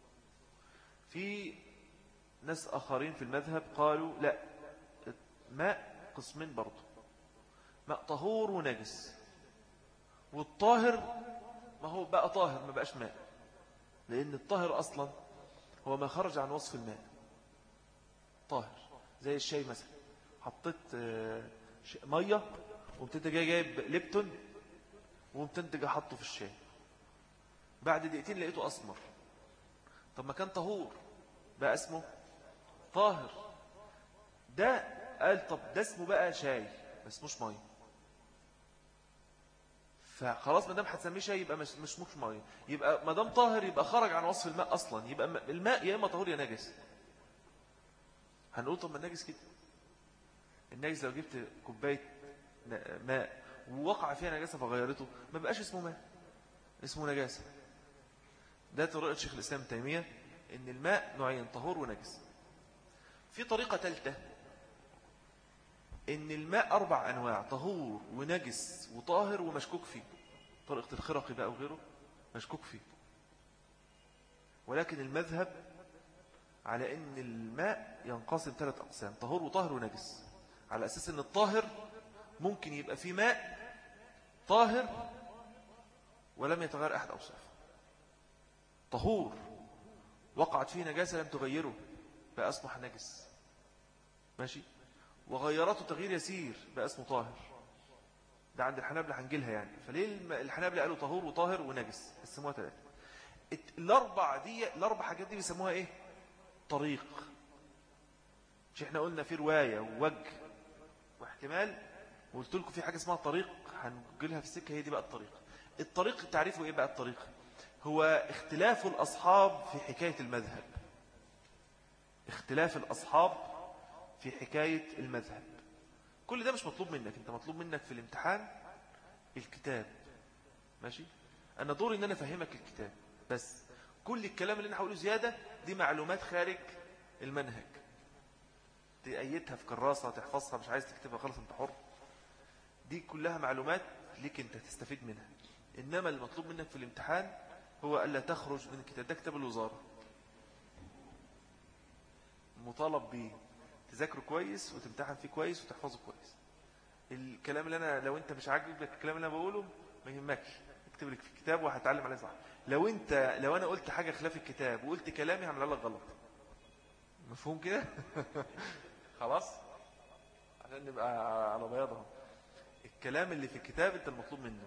في ناس آخرين في المذهب قالوا لا، ماء قسمين برضه، ماء طهور ونجس. والطاهر ما هو بقى طاهر ما بقاش ماء، لأن الطاهر أصلا هو ما خرج عن وصف الماء. طاهر زي الشاي مثلا، حطيت مية ومتنت جاي جايب ليبتون ومتنت جاي حطه في الشاي، بعد دقيقتين لقيته أسمر. طب ما كان طهور بقى اسمه طاهر. ده قال طب ده اسمه بقى شاي ما اسموش مية، فخلاص ما دام هتسميه شاي يبقى مش مش مش ميه، يبقى ما دام طاهر يبقى خرج عن وصف الماء اصلا، يبقى الماء يا اما طهور يا نجس. هنقول طب ما النجس كده، النجس لو جبت كوبايه ماء ووقع فيها نجاسه فغيرته ما بقاش اسمه ماء، اسمه نجاسه. ده طريقه شيخ الاسلام تيميه، ان الماء نوعين طهور ونجس. في طريقه ثالثه ان الماء اربع انواع، طهور ونجس وطاهر ومشكوك فيه. طريقه الخرقي بقى وغيره مشكوك فيه، ولكن المذهب على ان الماء ينقسم ثلاث اقسام، طهور وطاهر ونجس، على اساس ان الطاهر ممكن يبقى فيه ماء طاهر ولم يتغير احد اوصافه، طهور وقعت فيه نجاسه لم تغيره بقى اصبح نجس، ماشي، وغيرته تغيير يسير بقى اسمه طاهر. ده عند الحنابلة هنجيلها يعني. فليه الحنابلة قالوا طهور وطاهر ونجس؟ قسموها ثلاثة. الاربع دي الاربع حاجات دي بيسموها ايه؟ طريق. مش احنا قلنا في رواية ووجه واحتمال، وقلت لكم في حاجة اسمها طريق هنجيلها في السكة، هي دي بقى الطريق. الطريق تعريفه ايه بقى؟ الطريق هو اختلاف الاصحاب في حكاية المذهب، اختلاف الاصحاب في حكاية المذهب. كل ده مش مطلوب منك، انت مطلوب منك في الامتحان الكتاب، ماشي. انا دوري ان انا افهمك الكتاب بس، كل الكلام اللي انا هقوله زيادة دي معلومات خارج المنهج، تأيتها في كراسة تحفظها، مش عايز تكتبها خلاص انت حر. دي كلها معلومات ليك انت تستفيد منها، انما المطلوب منك في الامتحان هو الا تخرج من الكتاب. ده كتاب الوزارة مطالب به تذاكره كويس وتمتحن فيه كويس وتحفظه كويس. الكلام اللي انا لو انت مش عاجبك الكلام اللي انا بقوله ما يهمكش، اكتب لك في الكتاب وهتعلم عليه صح. لو انت لو انا قلت حاجه خلاف الكتاب وقلت كلامي هعملها لك غلط. مفهوم كده؟ خلاص عشان نبقى على بياض اهو. الكلام اللي في الكتاب انت المطلوب منه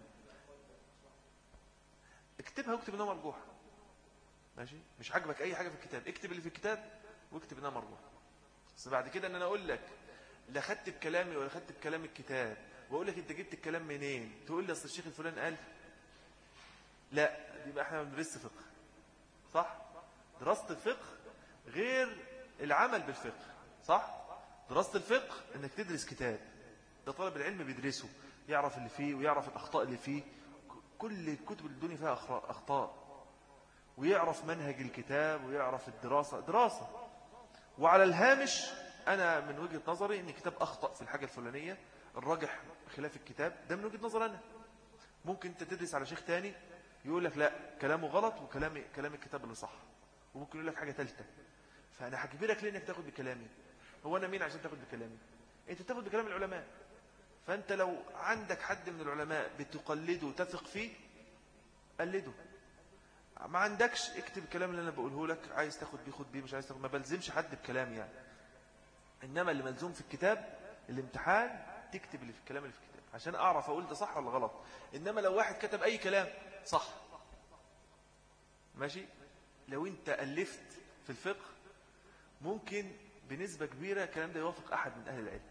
اكتبها واكتب انها مرجوحه، ماشي. مش عاجبك اي حاجه في الكتاب اكتب اللي في الكتاب واكتب انها مرجوحه. بس بعد كده ان انا اقول لك لا خدت بكلامي ولا خدت بكلام الكتاب واقول لك انت جبت الكلام منين، تقول لي اصل الشيخ الفلاني قال، لا دي بقى احنا ما بندرسش فقه، صح؟ دراسه الفقه غير العمل بالفقه، صح؟ دراسه الفقه انك تدرس كتاب، ده طالب العلم بيدرسه يعرف اللي فيه ويعرف الاخطاء اللي فيه. كل الكتب الدنيا فيها اخطاء، ويعرف منهج الكتاب ويعرف الدراسه دراسه. وعلى الهامش أنا من وجهة نظري إن الكتاب أخطأ في الحاجة الفلانية، الراجح خلاف الكتاب، ده من وجهة نظر أنا. ممكن أنت تدرس على شيخ تاني يقول لك لا كلامه غلط وكلام كلام الكتاب اللي صح، وممكن يقول لك حاجة ثالثة. فأنا هجبرك ليه إنك تاخد بكلامي؟ هو أنا مين عشان تاخد بكلامي؟ أنت تاخد بكلام العلماء. فأنت لو عندك حد من العلماء بتقلده وتثق فيه قلده، ما عندكش اكتب الكلام اللي انا بقوله لك، عايز تاخد بيه خد بيه، مش عايز تاخد ما بلزمش حد بكلامي يعني. انما اللي ملزوم في الكتاب الامتحان تكتب اللي في الكلام اللي في الكتاب عشان اعرف اقول ده صح ولا غلط. انما لو واحد كتب اي كلام صح، ماشي. لو انت الفت في الفقه ممكن بنسبة كبيرة الكلام ده يوافق احد من اهل العلم،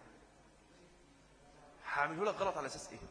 هعمله لك غلط على اساس ايه؟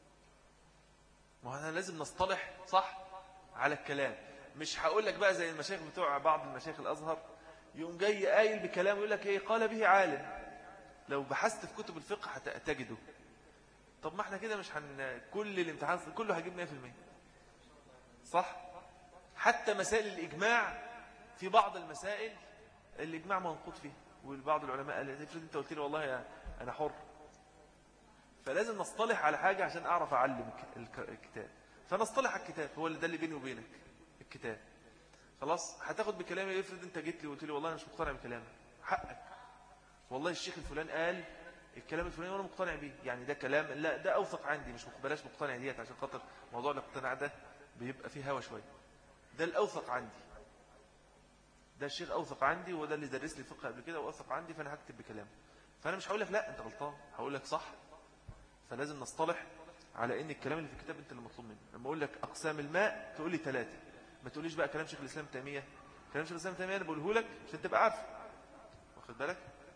ما احنا لازم نصطلح صح على الكلام. مش هقول لك بقى زي المشايخ بتوع بعض المشايخ الازهر يوم جاي قايل بكلام يقول لك ايه قال به عالم، لو بحثت في كتب الفقه هتجده. طب ما احنا كده مش هن كل الامتحان كله هجيب مية في المية صح. حتى مسائل الاجماع في بعض المسائل الاجماع منقوط فيه، والبعض العلماء قال افرض انت قلت لي والله يا انا حر. فلازم نصطلح على حاجه عشان اعرف اعلم الكتاب، فنصطلح على الكتاب، هو اللي ده اللي بيني وبينك الكتاب. خلاص هتاخد بكلامي. افرض انت جيت لي وقلت لي والله انا مش مقتنع بكلامك، حقك والله الشيخ الفلان قال الكلام الفلاني وانا مقتنع بيه، يعني ده كلام لا ده اوثق عندي، مش بلاش مقتنع ديت، عشان خاطر موضوع الاقتناع ده بيبقى فيه هوا شويه. ده الاوثق عندي، ده الشيخ اوثق عندي، وده اللي درس لي الفقه قبل كده واوثق عندي، فانا هكتب بكلامه. فانا مش هقول لك لا انت غلطان، هقول لك صح. فلازم نصطلح على ان الكلام اللي في الكتاب انت اللي مطلوب منه. لما اقول لك اقسام الماء تقول لي ثلاثه، ما تقوليش بقى كلام شيخ الاسلام تيميه. كلام شيخ الاسلام تيميه انا بقوله لك عشان تبقى عارف، واخد بالك.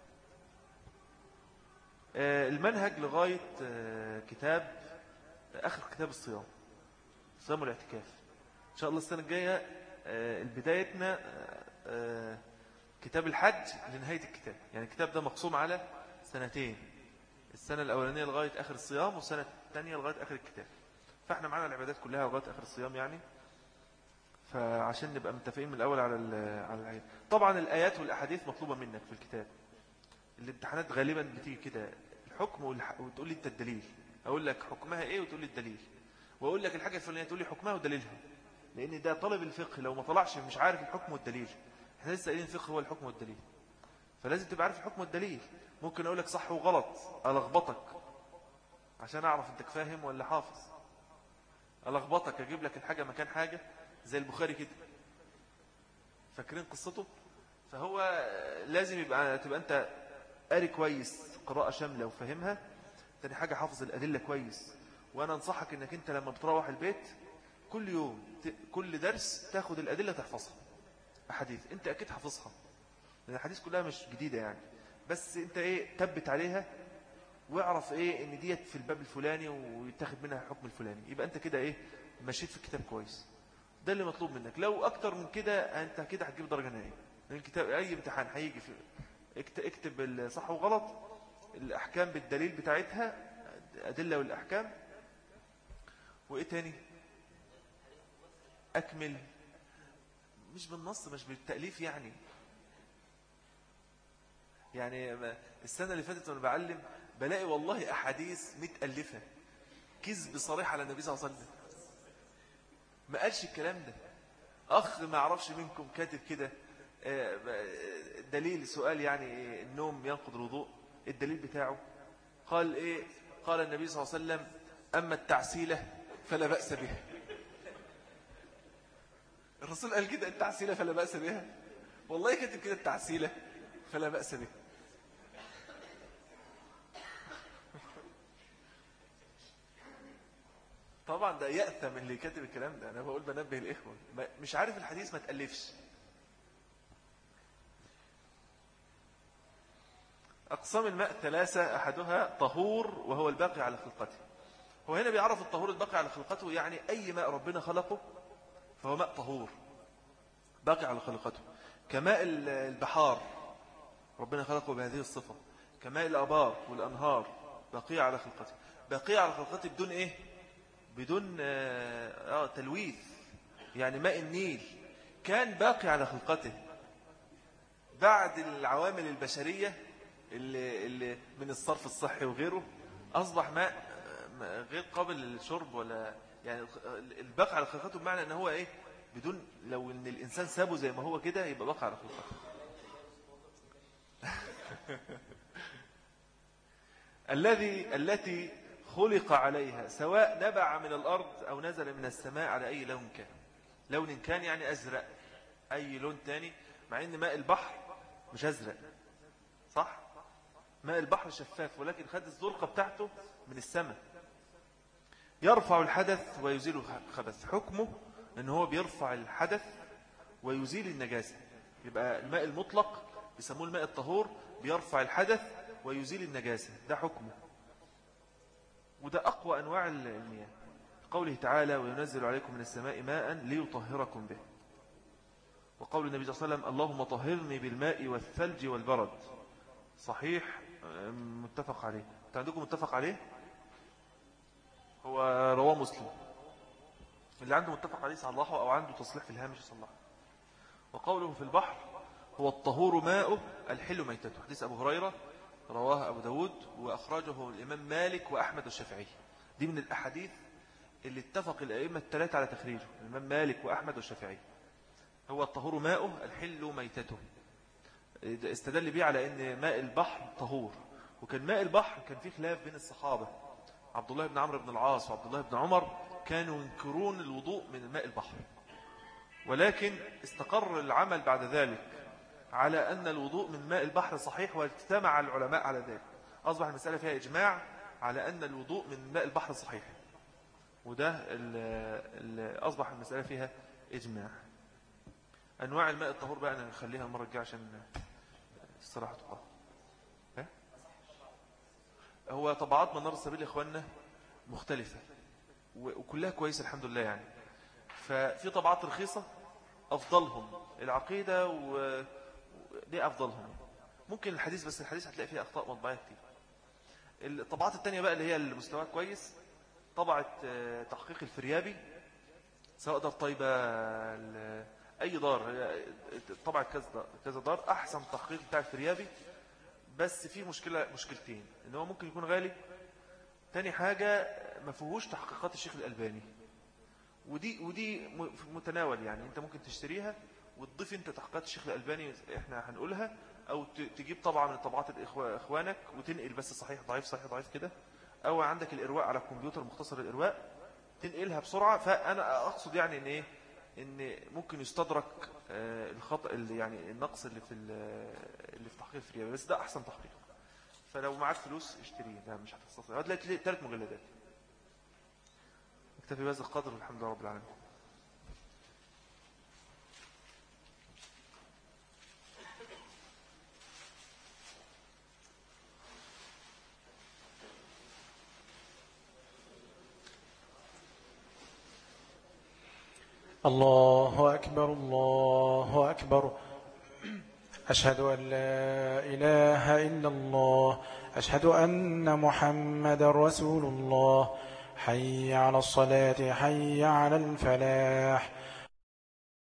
آه المنهج لغايه آه كتاب آه اخر كتاب الصيام، الصيام والاعتكاف. ان شاء الله السنه الجايه آه بدايتنا آه آه كتاب الحج لنهايه الكتاب. يعني الكتاب ده مقسوم على سنتين، السنه الاولانيه لغايه اخر الصيام، والسنه الثانيه لغايه اخر الكتاب. فاحنا معانا العبادات كلها لغايه اخر الصيام يعني، فعشان نبقى متفقين من الاول على على العين. طبعا الايات والاحاديث مطلوبه منك في الكتاب. الامتحانات غالبا بتيجي كده الحكم والح... وتقول لي انت الدليل، اقول لك حكمها ايه وتقول لي الدليل، واقول لك الحاجه الفلانيه تقول لي حكمها ودليلها. لان ده طالب الفقه لو ما طلعش مش عارف الحكم والدليل. احنا لسه قايلين الفقه هو الحكم والدليل، فلازم تبقى عارف الحكم والدليل. ممكن اقول لك صح وغلط الخبطك عشان اعرف انت فاهم ولا حافظ، الخبطك اجيب لك الحاجه مكان حاجه زي البخاري كده، فاكرين قصته. فهو لازم يبقى تبقى انت قاري كويس قراءه شامله وفاهمها. تاني حاجه حافظ الادله كويس. وانا انصحك انك انت لما بتروح البيت كل يوم كل درس تاخد الادله تحفظها. احاديث انت اكيد حافظها لان الحديث كلها مش جديده يعني، بس انت ايه تثبت عليها واعرف ايه ان ديت في الباب الفلاني ويتاخد منها الحكم الفلاني، يبقى انت كده ايه مشيت في الكتاب كويس. ده اللي مطلوب منك. لو اكتر من كده انت كده هتجيب درجه نهائيه. لان الكتاب اي امتحان هيجي في اكتب الصح وغلط، الاحكام بالدليل بتاعتها، ادله والاحكام، وايه تاني اكمل مش بالنص مش بالتاليف. يعني يعني السنه اللي فاتت وانا بعلم بلاقي والله احاديث متالفه كذب صريح على النبي صلى الله عليه وسلم، ما قالش الكلام ده. اخ ما اعرفش منكم كاتب كده دليل سؤال يعني النوم ينقض الوضوء، الدليل بتاعه قال ايه؟ قال النبي صلى الله عليه وسلم اما التعسيله فلا باس بها. الرسول قال كده التعسيله فلا باس بها، والله كاتب كده التعسيله فلا باس بها. طبعا ده يأثم اللي كاتب الكلام ده. انا بقول بنبه الاخوه مش عارف الحديث ما تألفش. اقسام الماء ثلاثه، احدها طهور وهو الباقي على خلقته. هو هنا بيعرف الطهور الباقي على خلقته، يعني اي ماء ربنا خلقه فهو ماء طهور باقي على خلقته، كماء البحار ربنا خلقه بهذه الصفه، كماء الابار والانهار باقي على خلقته. باقي على خلقته بدون ايه؟ بدون آه تلويث. يعني ماء النيل كان باقي على خلقته، بعد العوامل البشرية اللي, اللي من الصرف الصحي وغيره أصبح ماء غير قابل للشرب، ولا يعني الباقي على خلقته بمعنى أنه هو إيه بدون، لو أن الإنسان سابه زي ما هو كده يبقى باقي على خلقته. الذي التي خلق عليها سواء نبع من الأرض أو نزل من السماء على أي لون كان. لون كان يعني أزرق، أي لون تاني، مع أن ماء البحر مش أزرق صح؟ ماء البحر شفاف ولكن خد الزرقة بتاعته من السماء. يرفع الحدث ويزيل الخبث. حكمه أنه هو بيرفع الحدث ويزيل النجاسة. يبقى الماء المطلق بيسموه الماء الطهور، بيرفع الحدث ويزيل النجاسة، ده حكمه. وده أقوى أنواع المياه. قوله تعالى وينزل عليكم من السماء ماء ليطهركم به. وقول النبي صلى الله عليه وسلم اللهم طهرني بالماء والثلج والبرد. صحيح متفق عليه. انت عندكم متفق عليه؟ هو رواه مسلم. اللي عنده متفق عليه صلحه أو عنده تصليح في الهامش صلحه. وقوله في البحر هو الطهور ماءه الحل ميتته. حديث أبو هريرة رواه أبو داود وأخرجه الإمام مالك وأحمد والشافعي. دي من الأحاديث اللي اتفق الأئمة الثلاثة على تخريجه، الإمام مالك وأحمد والشافعي. هو الطهور ماؤه الحل ميتته. استدل به على أن ماء البحر طهور، وكان ماء البحر كان فيه خلاف بين الصحابة. عبد الله بن عمرو بن العاص وعبد الله بن عمر كانوا ينكرون الوضوء من ماء البحر، ولكن استقر العمل بعد ذلك على أن الوضوء من ماء البحر صحيح، واجتمع العلماء على ذلك. أصبح المسألة فيها إجماع على أن الوضوء من ماء البحر صحيح، وده اللي أصبح المسألة فيها إجماع. أنواع الماء الطهور بقى أنا نخليها المرة الجاية عشان الصراحة تقع. هو طبعات منار السبيل يا إخواننا مختلفة وكلها كويسة الحمد لله يعني. ففي طبعات رخيصة أفضلهم العقيدة ودي أفضلهم، ممكن الحديث، بس الحديث هتلاقي فيه أخطاء مطبعية كتير. الطبعات التانية بقى اللي هي المستوى كويس، طبعة تحقيق الفريابي سواء دار طيبة أي دار، طبعة كذا دار، أحسن تحقيق بتاع الفريابي. بس في مشكلة مشكلتين، إن هو ممكن يكون غالي، تاني حاجة ما فيهوش تحقيقات الشيخ الألباني، ودي ودي متناول يعني، انت ممكن تشتريها وتضيف انت تحقيقات الشيخ الألباني احنا هنقولها، او تجيب طبعا من طبعات اخوانك وتنقل بس صحيح ضعيف صحيح ضعيف كده، او عندك الارواء على الكمبيوتر مختصر الارواء تنقلها بسرعة. فانا اقصد يعني ان ايه، ان ممكن يستدرك الخطأ اللي يعني النقص اللي في اللي في تحقيق الفريابي، بس ده احسن تحقيق. فلو معاك فلوس اشتريه، ده مش هتخسر، هتلاقي ثلاث مجلدات. اكتفي بهذا القدر والحمد لله رب العالمين. الله أكبر الله أكبر، أشهد أن لا إله إلا الله، أشهد أن محمد رسول الله، حي على الصلاة حي على الفلاح.